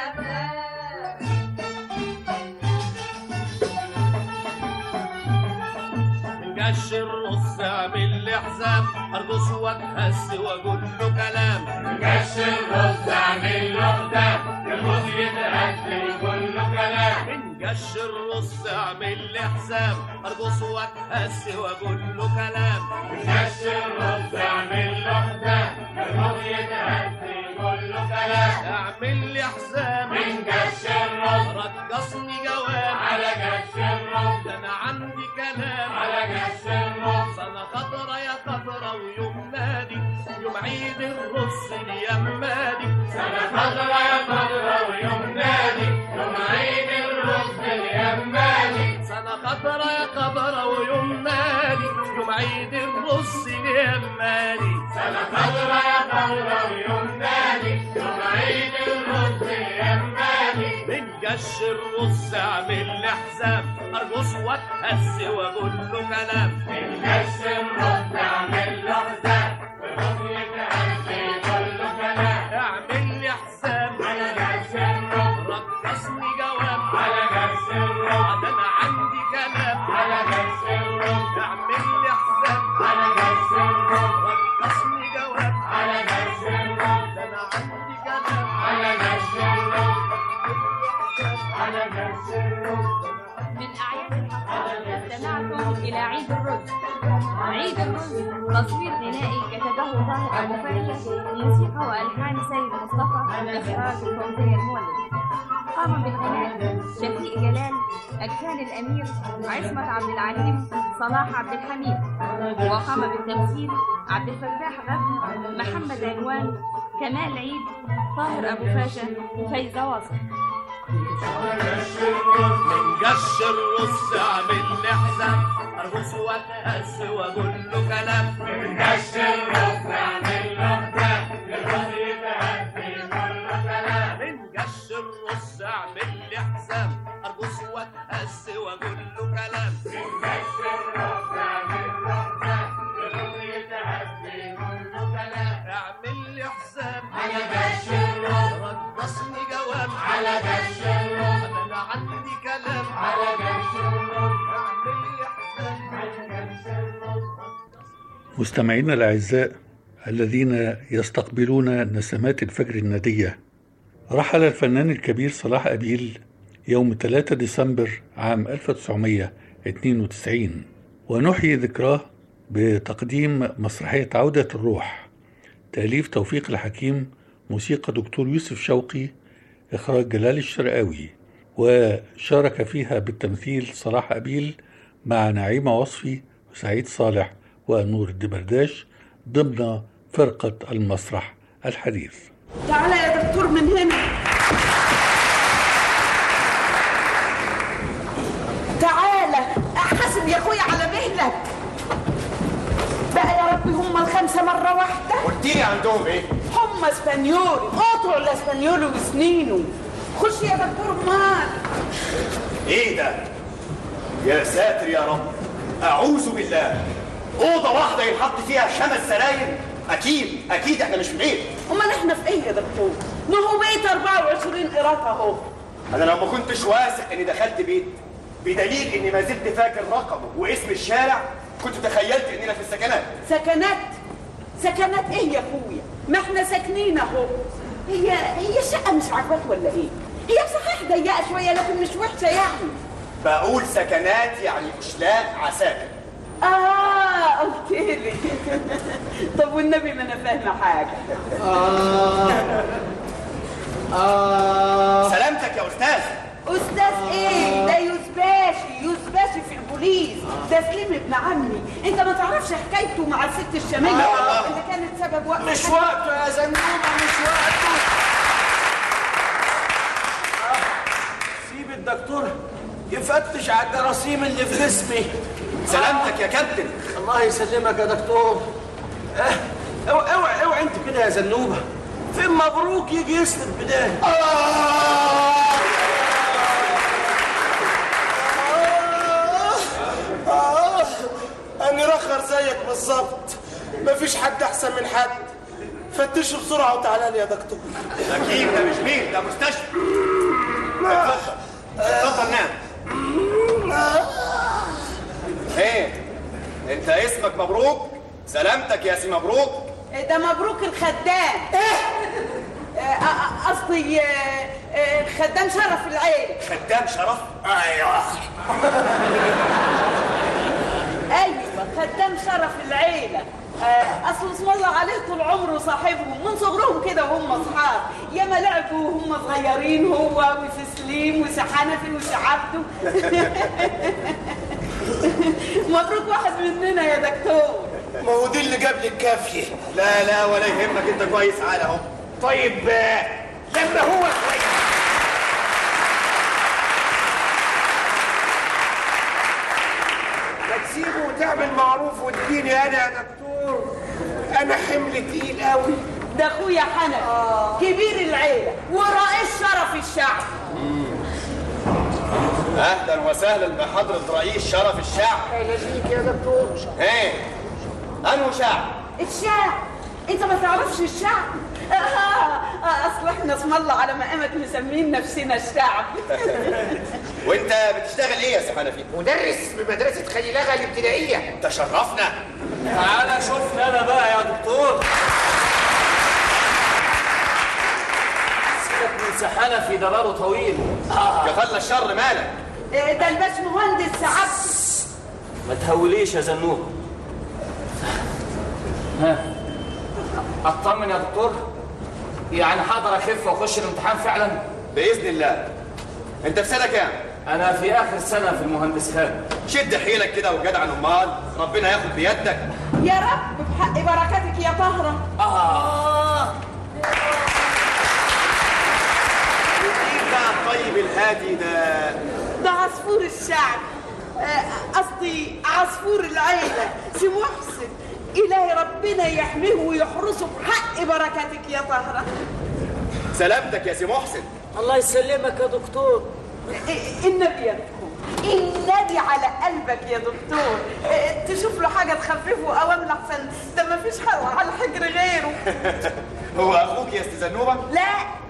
قش الرص اعمل لي حساب ارقص واتهز واقول له كلام قش الرص اعمل له حساب الرص يتهز يقول له كلام قش الرص اعمل لي حساب ارقص واتهز واقول له كلام قش الرص اعمل له حساب الرص يتهز يقول له كلام اعمل لي حساب من قش الرص رقصني جواب على قش الرص ده انا عندي كلام على قش الرص انا خضرة يا خضرة ويوم نادي يوم عيد الرص اليمادي سنة خضرة يا خضرة ويوم نادي يوم عيد الرص اليمادي سنة خضرة يا خضرة ويوم نادي يوم عيد الرص اليمادي سنة خضرة يا خضرة ويوم نادي يوم عيد الرص اليمادي من قش الرص اعمل لي حساب ارقص واتهز واقول له كلام من قش الرص اعمل له حساب الرص يتهز يقول له كلام اعمل لي حساب على قش الرص رقصني جواب على قش الرص ده انا عندي كلام على قش الرص اعمل لي حساب على قش الرص رقصني جواب على قش الرص ده انا عندي كلام على قش الرص على قش الرص من أعياد الحصاد استمعتم إلى عيد الرز. عيد الرز تصوير غنائي كتبه طاهر أبو فاشا، موسيقى وألحان سيد مصطفى، إخراج فوزية المولد. قام بالغناء شفيق جلال، أجسان الأمير، عصمت عبد العليم، صلاح عبد الحميد. وقام بالتمثيل عبد الفتاح غفن، محمد عنوان، كمال عيد، طاهر أبو فاشا، فايزة واصل. من قش الرص اعمل لي حساب ارقص واتهز واقول له كلام من قش الرص اعمل له حساب الرص يتهز يقول له كلام من قش الرص اعمل لي حساب ارقص واتهز واقول له كلام من قش الرص اعمل له حساب الرص يتهز يقول له كلام اعمل لي حساب على قش الرص رقصني جواب على قش الرص انا عندي كلام على قش الرص اعمل لي حساب على قش الرص. مستمعينا الأعزاء الذين يستقبلون نسمات الفجر الندية، رحل الفنان الكبير صلاح أبيل يوم 3 ديسمبر عام 1992، ونحيي ذكراه بتقديم مسرحية عودة الروح، تأليف توفيق الحكيم، موسيقى دكتور يوسف شوقي، إخراج جلال الشرقاوي. وشارك فيها بالتمثيل صلاح أبيل مع نعيمة وصفي وسعيد صالح ونور الدبرداش ضمن فرقة المسرح الحديث. تعال يا دكتور من هنا، تعال احاسب يا اخويا على مهلك بقى. يا ربي هم الخمسة مرة واحدة؟ قلتي لي عندهم ايه؟ هم اسبانيولي، قطعوا الاسبانيولي وسنينه. خش يا دكتور مال. ايه ده؟ يا ساتر يا رب، اعوذ بالله. اوضه واحده ينحط فيها 5 سراير؟ اكيد احنا مش في بيت. امال احنا في ايه يا دكتور؟ ما هو بيت 24 قيراط اهو. انا لو ما كنتش واثق اني دخلت بيت بدليل اني ما زلت فاكر رقمه واسم الشارع كنت تخيلت اننا في السكنات. سكنات ايه يا اخويا؟ ما احنا ساكنين اهو. هي الشقه مش عاجباك ولا ايه؟ هي صحيح ضيقه شويه لكن مش وحشه يعني. بقول سكنات يعني أشلاء عساكر. قلت لي. طب والنبي ما انا فاهمه حاجه. سلامتك يا أستاذ. استاذ ايه ده؟ يوسباشي في البوليس. ده سليم ابن عمي. انت ما تعرفش حكايته مع الست الشاميه اللي كانت سبب وقت. مش وقته يا زنوبه، مش وقته. سيب الدكتور يفتش على الجراثيم اللي في جسمي. سلامتك يا كابتن. الله يسلمك يا دكتور. اوعى انت كده يا زنوبه. فين مبروك يجي يسند بدايه. أني رخر زيك بالظبط. مفيش حد أحسن من حد. فتشه بسرعة وتعالى لي يا دكتور. أكيد ده مش بير، ده مستشفى. اتفضل نام. ايه انت اسمك مبروك؟ سلامتك يا سي مبروك. ده مبروك الخدام. قصدي خدام شرف العيله. خدام شرف؟ ايوه خدام شرف العيله. اصل اسم الله عليه طول عمره صاحبهم من صغرهم كده وهم اصحاب. ياما لعبوا وهم صغيرين هو وسي سليم وسي حنفي وسي عبده. مبروك واحد مننا يا دكتور. ما هو دي اللي جاب لي الكافيه. لا ولا يهمك، انت كويس عال اهو. طيب لما هو كويس ما تسيبه وتعمل معروف وتديني انا يا دكتور. انا حمل تقيل قوي. ده اخويا حنفي كبير العيله ورئيس شرف الشعب. اهلا وسهلا بحضرة رئيس شرف الشعب. اهلا بيك يا دكتور. ايه انو شعب؟ الشعب؟ انت ما تعرفش الشعب؟ اصل احنا اسم الله على مقامك مسمين نفسنا الشعب. وانت بتشتغل ايه يا سي حنفي؟ مدرس بمدرسة خليلغة الابتدائية. تشرفنا. تعالى شوفني انا بقى يا دكتور. سيبك من سي حنفي، ده باله طويل. كفلنا الشر مالك؟ ده الباشمهندس عبد. ما تهوليش يا زنوب. اطمن يا دكتور. يعني حاضر اخف واخش الامتحان فعلا باذن الله. انت في سنه كام؟ انا في اخر سنه في المهندسات. شد حيلك كده وجدع امال ربنا ياخد بيدك يا رب بحق بركاتك يا طهره. ايه بقى الطيب الهادي ده؟ ده عصفور الشعب. قصدي عصفور العيله سي محسن. إلهي ربنا يحميه ويحرسه بحق بركاتك يا طهرة. سلامتك يا سي محسن. الله يسلمك يا دكتور. النبي يا دكتور، النبي على قلبك يا دكتور. تشوف له حاجة تخففه أوامر أحسن. ده ما فيش على الحجر غيره. هو أخوك يا أستاذ زنوبة؟ لا،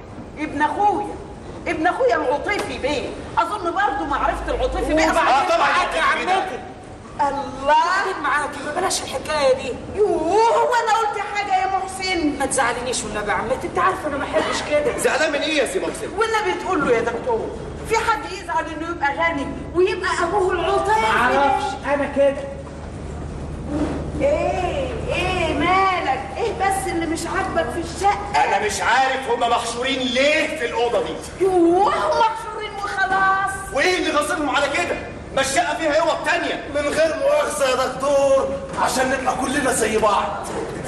ابن أخويا العطيفي بيه. أظن برضه معرفة العطيفي بيه. طبعا معاك يا عمتي. الله معاكي، ما بلاش الحكايه دي. هو انا قلت حاجه يا محسن؟ ما تزعلنيش والنبي يا عمتي، انت عارفه انا ما بحبش كده. زعلان من ايه يا سي محسن؟ والنبي تقول له يا دكتور، في حد يزعل انه يبقى غني ويبقى ابوه العطيفي؟ ما اعرفش انا كده. ايه مالك؟ ايه بس اللي مش عاجبك في الشقه؟ انا مش عارف هما محشورين ليه في الاوضه دي. هم محشورين وخلاص. وايه اللي غاصبهم على كده؟ ما الشقه فيها اوض تانية. من غير مؤاخذه يا دكتور، عشان نبقى كلنا زي بعض.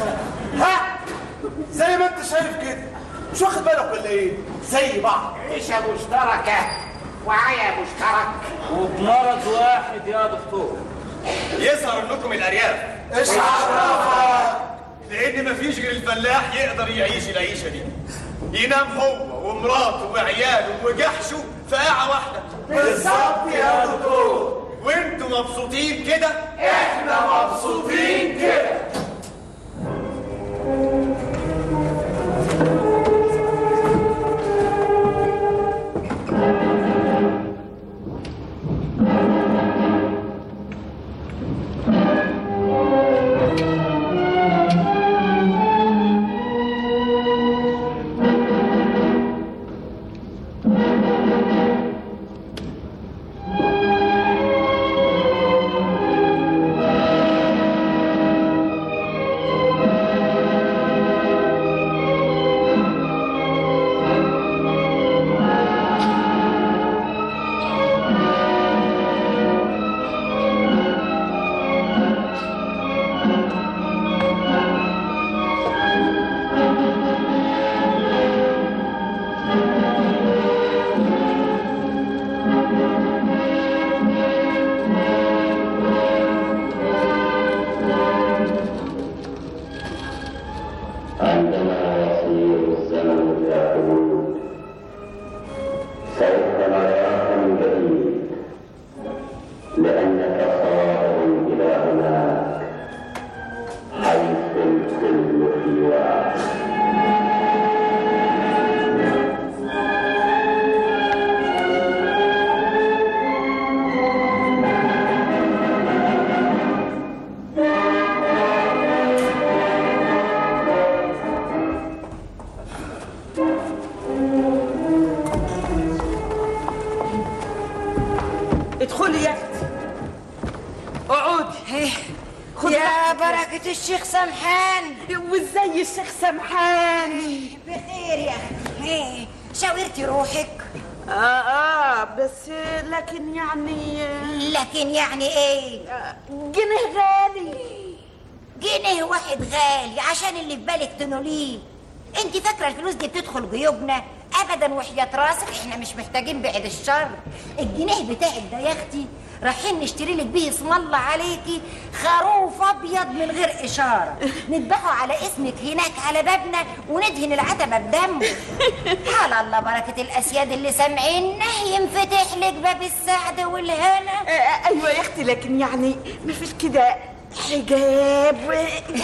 زي ما انت شايف كده. مش واخد بالك ولا ايه؟ زي بعض. عيشه مشتركه وعيا مشترك وبمرض واحد يا دكتور. يظهر انكم الارياف. ايش عرفك؟ لان مفيش غير الفلاح يقدر يعيش العيشه دي. ينام هو ومراته وعياله وجحشه في قاعه واحده. بالظبط يا دكتور. وانتوا مبسوطين كده؟ احنا مبسوطين كده. لأنك صائر إلى هناك حيث الكل في واحد. ادخلي يا اختي، اقعدي. يا بركة الشيخ سمحان. وازاي الشيخ سمحان؟ بخير يا اختي. شاورتي روحك؟ بس لكن يعني ايه؟ جنيه غالي. جنيه واحد غالي عشان اللي في بالك تنوليه. انت فاكرة الفلوس دي بتدخل جيوبنا؟ ابدا، وحياة راسك احنا مش محتاجين بعد الشر. الجنيه بتاعك ده يا اختي رايحين نشتري لك بيه اسم الله عليكي خروف ابيض من غير اشاره، نذبحه على اسمك هناك على بابنا وندهن العتبه بدمه. على الله بركه الاسياد اللي سامعيننا ينفتح لك باب السعد والهنا. ايوه يا اختي، لكن ما فيش كده حجاب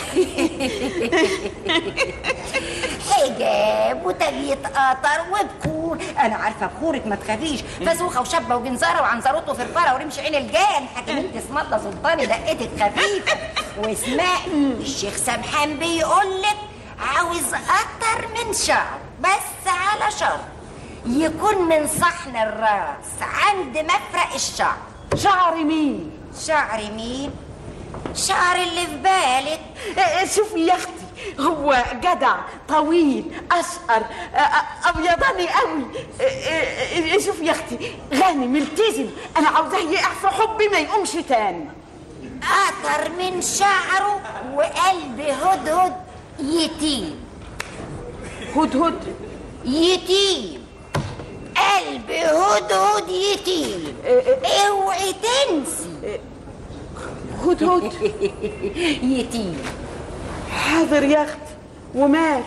حجاب وتبيت قطر وبكور. انا عارفه بخورك ما تخافيش، فزوخه وشبه وجنزاره وعنزروت وفرفره ورمش عين الجان. حكيم انت اسم الله سلطاني دقتك خفيفه. واسمعي، الشيخ سمحان بيقول لك عاوز اكتر من شعر، بس على شرط يكون من صحن الراس عند مفرق الشعر. شعر مين؟ شعر مين؟ شعر اللي في بالك. شوفي يا اختي، هو جدع طويل اشقر ابيضاني قوي. شوفي يا اختي، غني ملتزم، انا عاوزاه يقع في حبي ما يقومش تاني. اثر من شعره وقلب هدهد يتيم. هدهد يتيم، قلب هدهد يتيم. اوعي تنسي هدهد يتيم. حاضر يا اختي، ومال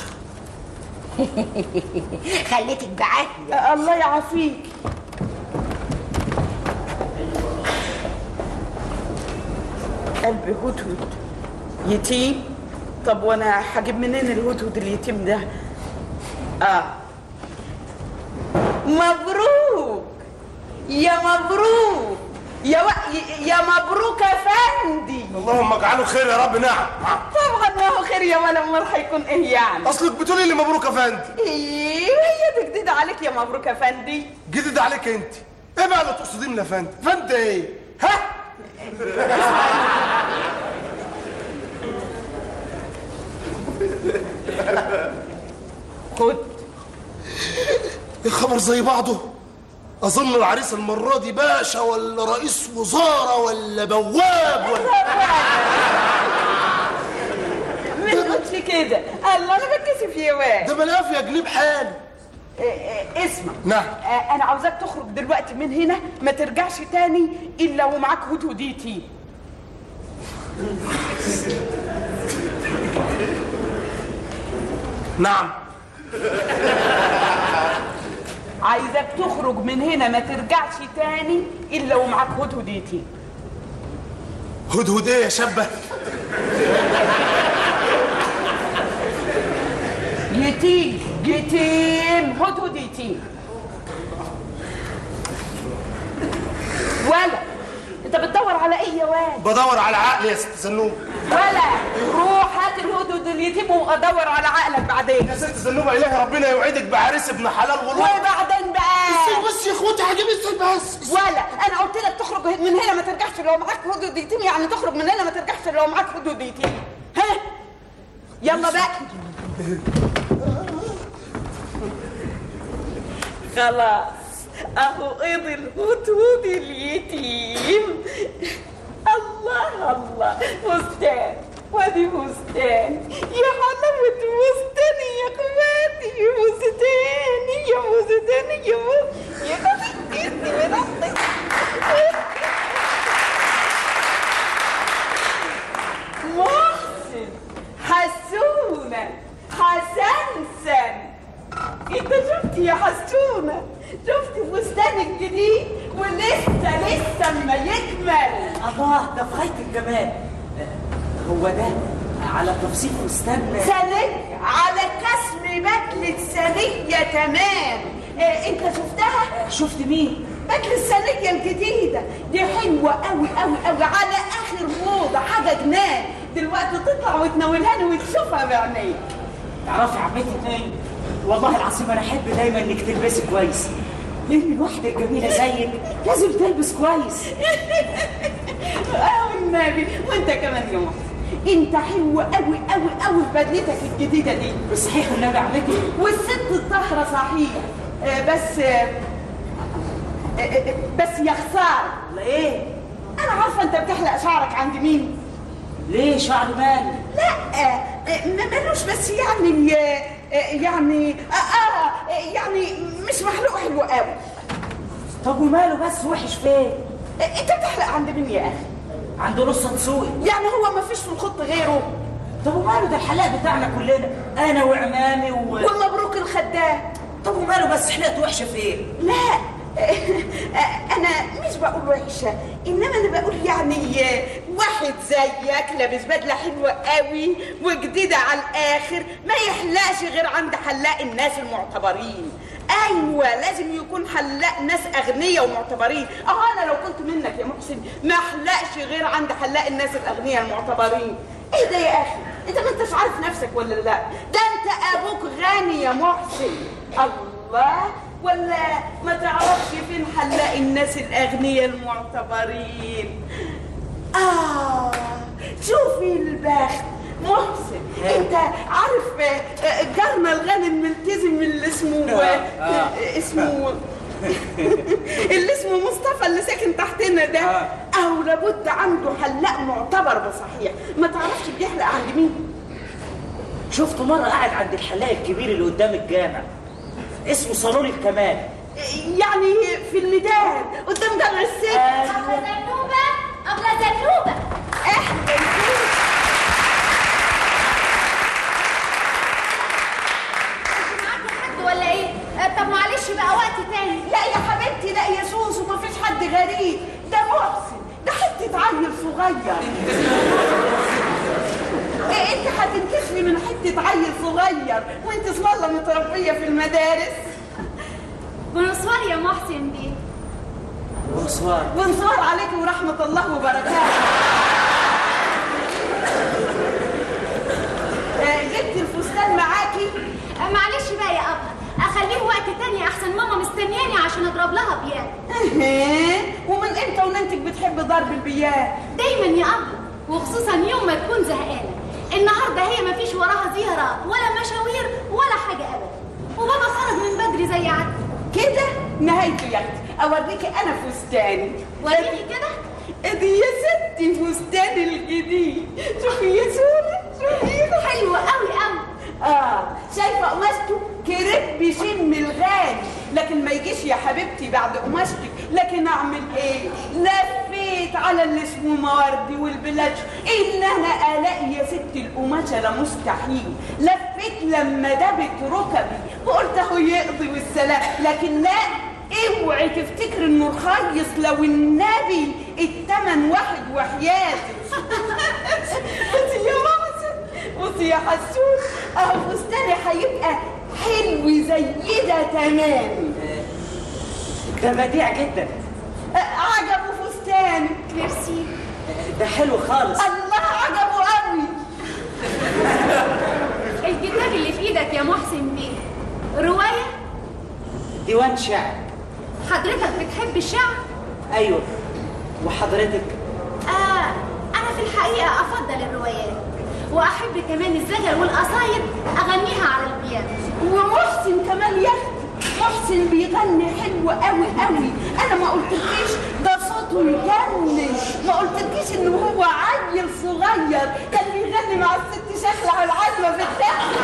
خليتك بعافية. الله يعافيك. قلب هدهد يتيم. طب وانا هجيب منين الهدهد اليتيم ده؟ مبروك يا مبروك يا مبروك يا فندي. اللهم اجعله خير يا رب. نعم طبعا ما هو خير يا ولا، امال هيكون ايه يعني؟ اصلك بتقولي لي مبروك يا فندي. ايه هي دي جديده عليك يا مبروك يا فندي؟ جديد عليك انت؟ ايه بقى اللي تقصديه من يا فندي؟ فندي ايه؟ ها؟ خد يا خبر زي بعضه. اظن العريس المره دي باشا ولا رئيس وزاره ولا بواب ولا ما تقولش كده. الله انا بتكسف يا واد. ده بلاف يا جنيه بحال. اسمع. نعم. انا عاوزاك تخرج دلوقتي من هنا، ما ترجعش تاني الا ومعاك هدهد يتيم. نعم. عايزك تخرج من هنا ما ترجعش تاني الا ومعاك هدهد يتيم. هدهد ايه يا شابه؟ يتيم هدهد يتيم. ولا انت بتدور على ايه يا واد؟ بدور على عقل يا ست زنوب. ولا روح هات الهدهد اليتيم وادور على عقلك بعدين. يا ست زنوبه الهي ربنا يوعدك بعريس ابن حلال والله. وبعدين بقى بس يا اخواتي هجيب بس. ولا انا قلت لك تخرج من هنا ما ترجعش لو معاك هدهد يتيم، يعني تخرج من هنا ما ترجعش لو معاك هدهد يتيم. ها يلا بقى. خلاص اهو قضي الهدهد اليتيم. الله الله، فستان وادي فستان يا حلاوة فستان يا اخواتي. يا فستان يا فستان يا خفيفتي براحتك. محسن، حسونة، حسنسن. انت شفتي يا حسونة؟ شفتي فستان الجديد ولسه ميت الله، ده في غاية الجمال. هو ده على تفصيل فستان ثانية على كسر بدلة ثانية تمام. انت شفتها؟ شفت مين؟ بدلة الثانية الجديدة دي حلوة قوي قوي قوي، على اخر موضة، حاجة جنان. دلوقتي تطلع وتناولها وتشوفها بعينيك. تعرفي يا عمتي، والله العظيم انا احب دايما انك تلبسي كويس، لان الواحدة الجميلة زيك لازم تلبس كويس. والنبي وانت كمان يا محسن، انت حلوة قوي قوي قوي في بدلتك الجديدة دي. صحيح والنبي يا عمتي. والست الطاهرة صحيح. بس يا خسارة. ايه؟ انا عارفة انت بتحلق شعرك عند مين؟ ليه شعر مال؟ لا مالوش، بس يعني مش محلوق حلو قوي. طب وماله بس وحش فين؟ انت بتحلق عند مين يا اخي؟ عنده نص تسوقي. يعني هو ما فيش في الخط غيره؟ طب وماله، ده الحلاق بتاعنا كلنا، انا وعمامي ومبروك الخدام. طب وماله بس حلقت وحشه فين؟ لا انا مش بقول وحشه، انما انا بقول يعني واحد زيك لابس بدله حلوه قوي وجديده على الاخر ما يحلقش غير عند حلاق الناس المعتبرين. ايوه لازم يكون حلاق ناس اغنياء ومعتبرين. انا لو كنت منك يا محسن ما احلقش غير عند حلاق الناس الاغنياء المعتبرين. ايه ده يا اخي، انت ما انتش عارف نفسك ولا لا؟ ده انت ابوك غني يا محسن. الله، ولا ما تعرفش فين حلاق الناس الاغنياء المعتبرين؟ شوفي البخت محسن. انت عارف جارنا الغني الملتزم اللي اسمه مصطفى اللي ساكن تحتنا ده، او لابد عنده حلاق معتبر بصحيح. ما تعرفش بيحلق عند مين؟ شفته مره قاعد عند الحلاق الكبير اللي قدام الجامع، اسمه صالون الكمال، يعني في الميدان قدام دار الست. أبلة زنوبة، أبلة زنوبة. اهلا ولا ايه؟ طب معلش بقى وقت تاني. لا يا حبيبتي، لا يا سوسو، ما فيش حد غريب، ده محسن، ده حته عيل صغير. انت هتنكسري من حته عيل صغير وانت اسم الله متربيه في المدارس. بونسوار يا محسن بيه. بونسوار عليكم ورحمه الله وبركاته. جبت الفستان معاكي؟ معلش بقى يا أبا، أخليه وقت تاني أحسن، ماما مستنياني عشان أضرب لها بيات. ومن إمتى وننتك بتحب ضرب البيات؟ دايما يا أبا، وخصوصا يوم ما تكون زهقانة. النهارده هي مفيش وراها زيارات ولا مشاوير ولا حاجة أبدا، وبابا خرج من بدري زي عادته. كده نهايته يا أختي، أوريكي أنا فستاني. وريني كده. ادي يا ستي فستاني الجديد، شوفي يا سوري، شوفي حلو قوي قوي. شايفه قماشته كريب بيشم الغالي، لكن ما يجيش يا حبيبتي بعد قماشتك. لكن اعمل ايه؟ لفيت على اللي اسمه مواردي والبلاج ان انا الاقي يا ستي القماشه لا مستحيل. لفيت لما دبت ركبي وقلت اهو يقضي والسلام، لكن لا، اوعي تفتكر انه رخيص، لو النبي التمن واحد وحياتي. بصي يا محسن، بصي يا حسون، اهو فستاني هيبقى حلو زي ده تمام. ده بديع جدا. عجبه فستانك؟ ميرسي. ده حلو خالص. الله، عجبه قوي. الكتاب اللي في ايدك يا محسن بيه رواية؟ ديوان شعر. حضرتك بتحب الشعر؟ ايوه. وحضرتك؟ انا في الحقيقة افضل الروايات، واحب كمان الزجل والقصايد اغنيها على البيانو. ومحسن كمان يا اختي، محسن بيغني حلو قوي قوي. انا ما قلتلكيش ده صوته يجنن؟ ما قلتلكيش ان هو عيل صغير كان بيغني مع الست شخلع العزمه في الدخل؟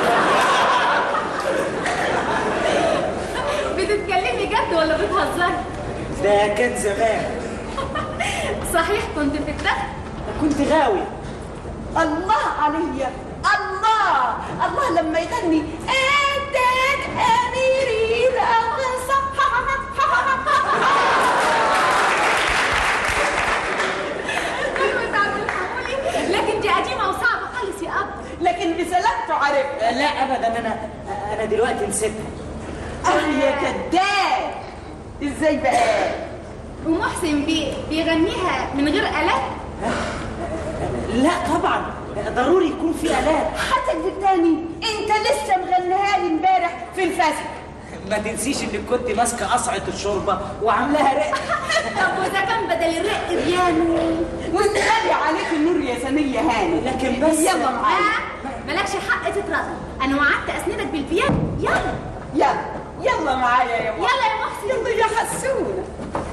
بتتكلمي جد ولا بتهزري؟ ده كان زمان. صحيح كنت في الدخل؟ كنت غاوي. الله عليا، الله الله لما يغني انتك اميري الاقصى. لا ابدا، انا دلوقتي نسيتها. يا كداب، ازاي بقى؟ ومحسن بيغنيها من غير آلات؟ لا طبعا، ضروري يكون في آلات. هتكذب تاني؟ انت لسه مغنيها لي امبارح في الفسح. ما تنسيش انك كنت ماسكه قصعه الشوربه وعاملاها رق. طب واذا كان بدل الرق بيانو؟ والنبي عليك النور يا سمية هاني. لكن بس يلا معايا، مالكش حق تترد. انا وعدت اسندك بالبيانو. يلا معايا يا يلا يا محسن. يلا يا حسونه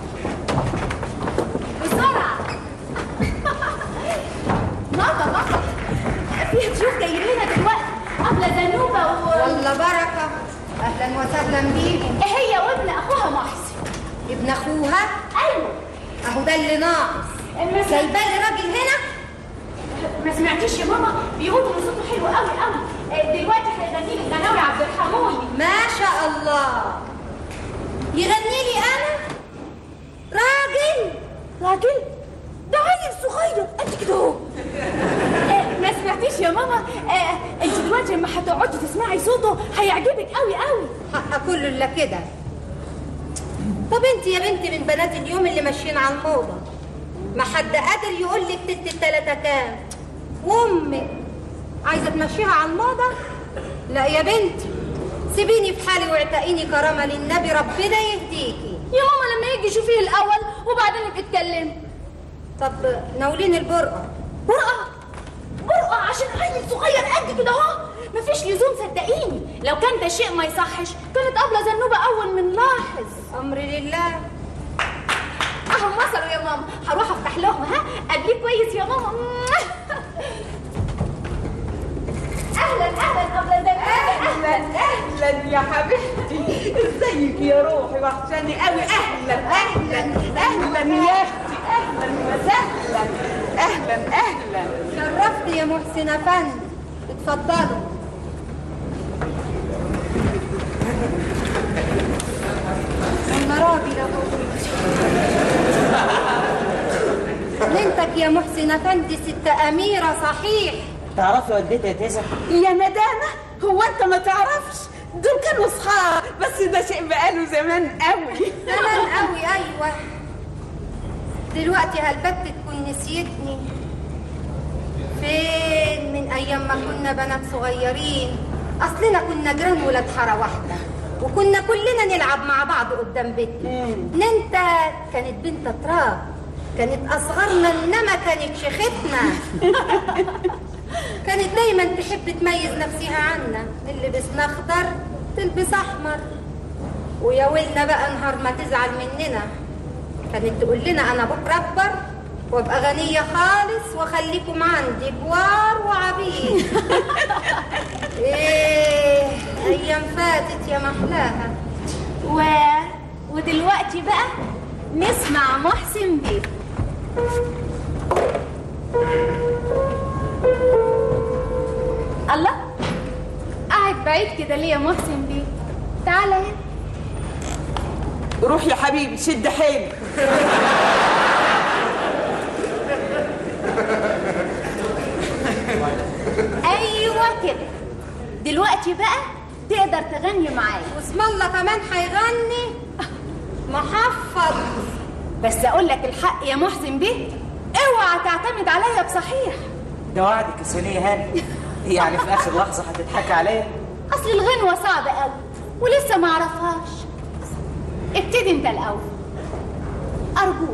بسرعه. نقطة في ضيوف جايين لنا دلوقتي، أبلة زنوبة والله بركة. أهلا وسهلا بيهم. هي وابن أخوها محسن. ابن أخوها؟ أيوه. أهو ده اللي ناقص. جايبة لي راجل هنا؟ ما سمعتيش يا ماما؟ بيقولوا إن صوته حلو قوي قوي. دلوقتي هيغني لي الغناوي عبد الحمولي. ما شاء الله. يغني لي أنا؟ راجل؟ ده عيل صغير قد كده اهو. ما سمعتيش يا ماما؟ انت دلوقتي لما هتقعدي تسمعي صوته هيعجبك قوي قوي. حق كله الا كده. طب انت يا بنتي من بنات اليوم اللي ماشيين على الموضه، ما حد قادر يقول لك تلت التلاته كام؟ وامك عايزه تمشيها على الموضه؟ لا يا بنتي، سيبيني في حالي واعتقيني كرامه للنبي، ربنا يهديكي. يا ماما لما يجي شوفيه الاول وبعدين اتكلمي. طب ناوليني البرقه. برقه عشان عيل صغير قد كده اهو؟ مفيش لزوم صدقيني. لو كان ده شيء ما يصحش كانت أبلة زنوبة أول من لاحظ. أمر لله. أهم وصلوا يا ماما، هروح أفتح لهم. قبليه كويس يا ماما. أهلا أبلة زنوبة. أهلا يا حبيبتي، ازيك يا روحي؟ وحشاني قوي. أهلا يا أختي، أهلا وسهلا. أهلا شرفت يا محسن أفندي، اتفضلوا. المراضي لو بنتك يا محسن أفندي ست أميرة صحيح. تعرفي والدتي يا تيزة؟ يا ندامة، هو أنت ما تعرفش؟ دول كانوا صحاب، بس ده شيء بقاله زمان قوي. أيوة. دلوقتي هالبت تكون نسيتني. فين من أيام ما كنا بنات صغيرين؟ أصلنا كنا جيران ولاد حارة واحدة، وكنا كلنا نلعب مع بعض قدام بيتنا. ننتا كانت بنت تراب، كانت أصغرنا إنما كانت شيختنا. كانت دايما تحب تميز نفسها عنا، اللي لبسنا أخضر تلبس أحمر. ويا ويلنا بقى نهار ما تزعل مننا، كانت تقول لنا أنا بكرة أكبر وابقى غنية خالص واخليكم عندي بوار وعبيد. ايه ايام فاتت يا محلاها. ودلوقتي بقى نسمع محسن بيه. الله، قاعد بعيد كده ليه يا محسن بيه؟ تعالى هنا. روح يا حبيبي، شد حيلك. ايوه كده. دلوقتي بقى تقدر تغني معايا. واسم الله كمان هيغني محفظ. بس اقول لك الحق يا محسن بيه، اوعى تعتمد عليا بصحيح. ده وعدك يا سنية هاني، يعني في اخر لحظه هتضحكي عليا؟ اصل الغنوه صعبه قوي ولسه ما اعرفهاش. ابتدي انت الاول ارجوك.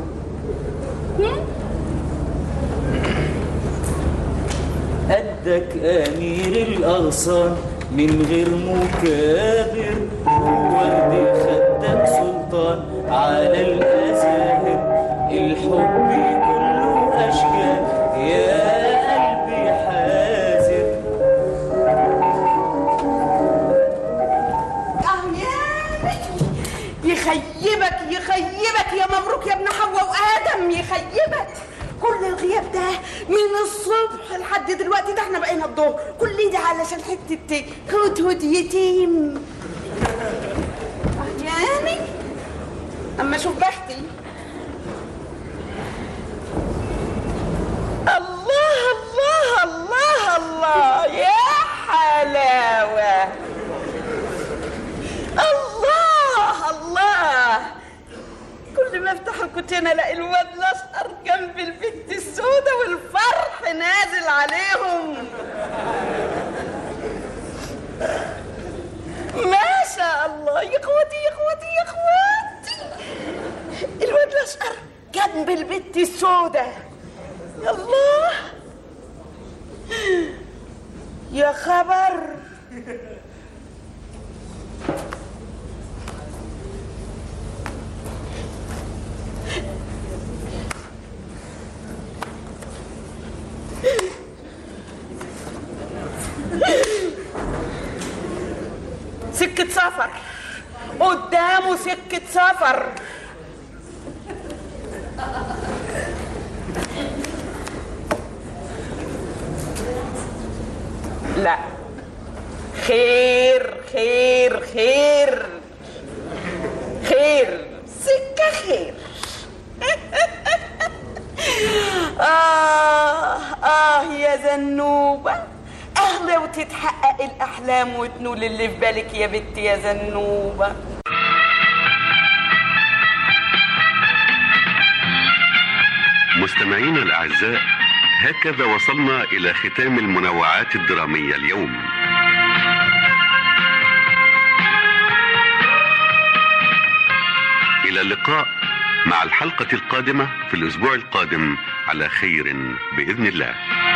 قدك أمير الأغصان من غير مكابر، وورد خدك سلطان على الأزاهر، الحب كله أشجار يا قلبي حازر. يخيبك يا مبروك يا ابن حواء وآدم، يخيبك. كل الغياب ده من الصبح لحد دلوقتي، ده احنا بقينا الظهر، كل ده علشان حته هدهد يتيم. يعني اما شوف بختي. الله الله الله الله يا حلاوه. عليهم. ما شاء الله يا اخواتي يا اخواتي يا اخواتي. الواد الاشقر جنب البت السودة. الله يا خبر. سكة سفر قدامه، سكة سفر. لا، خير خير خير خير، سكة خير. يا زنوبة، لو تتحقق الأحلام وتنول اللي في بالك يا بنتي يا زنوبة. مستمعينا الأعزاء، هكذا وصلنا إلى ختام المنوعات الدرامية اليوم. إلى اللقاء مع الحلقة القادمة في الأسبوع القادم على خير بإذن الله.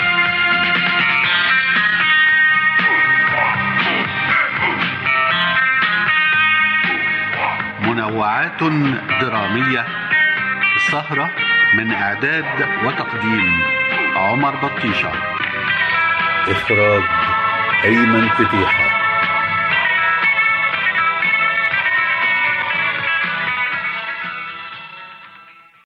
منوعات درامية، السهرة من إعداد وتقديم عمر بطيشة، إخراج أيمن فتيحة.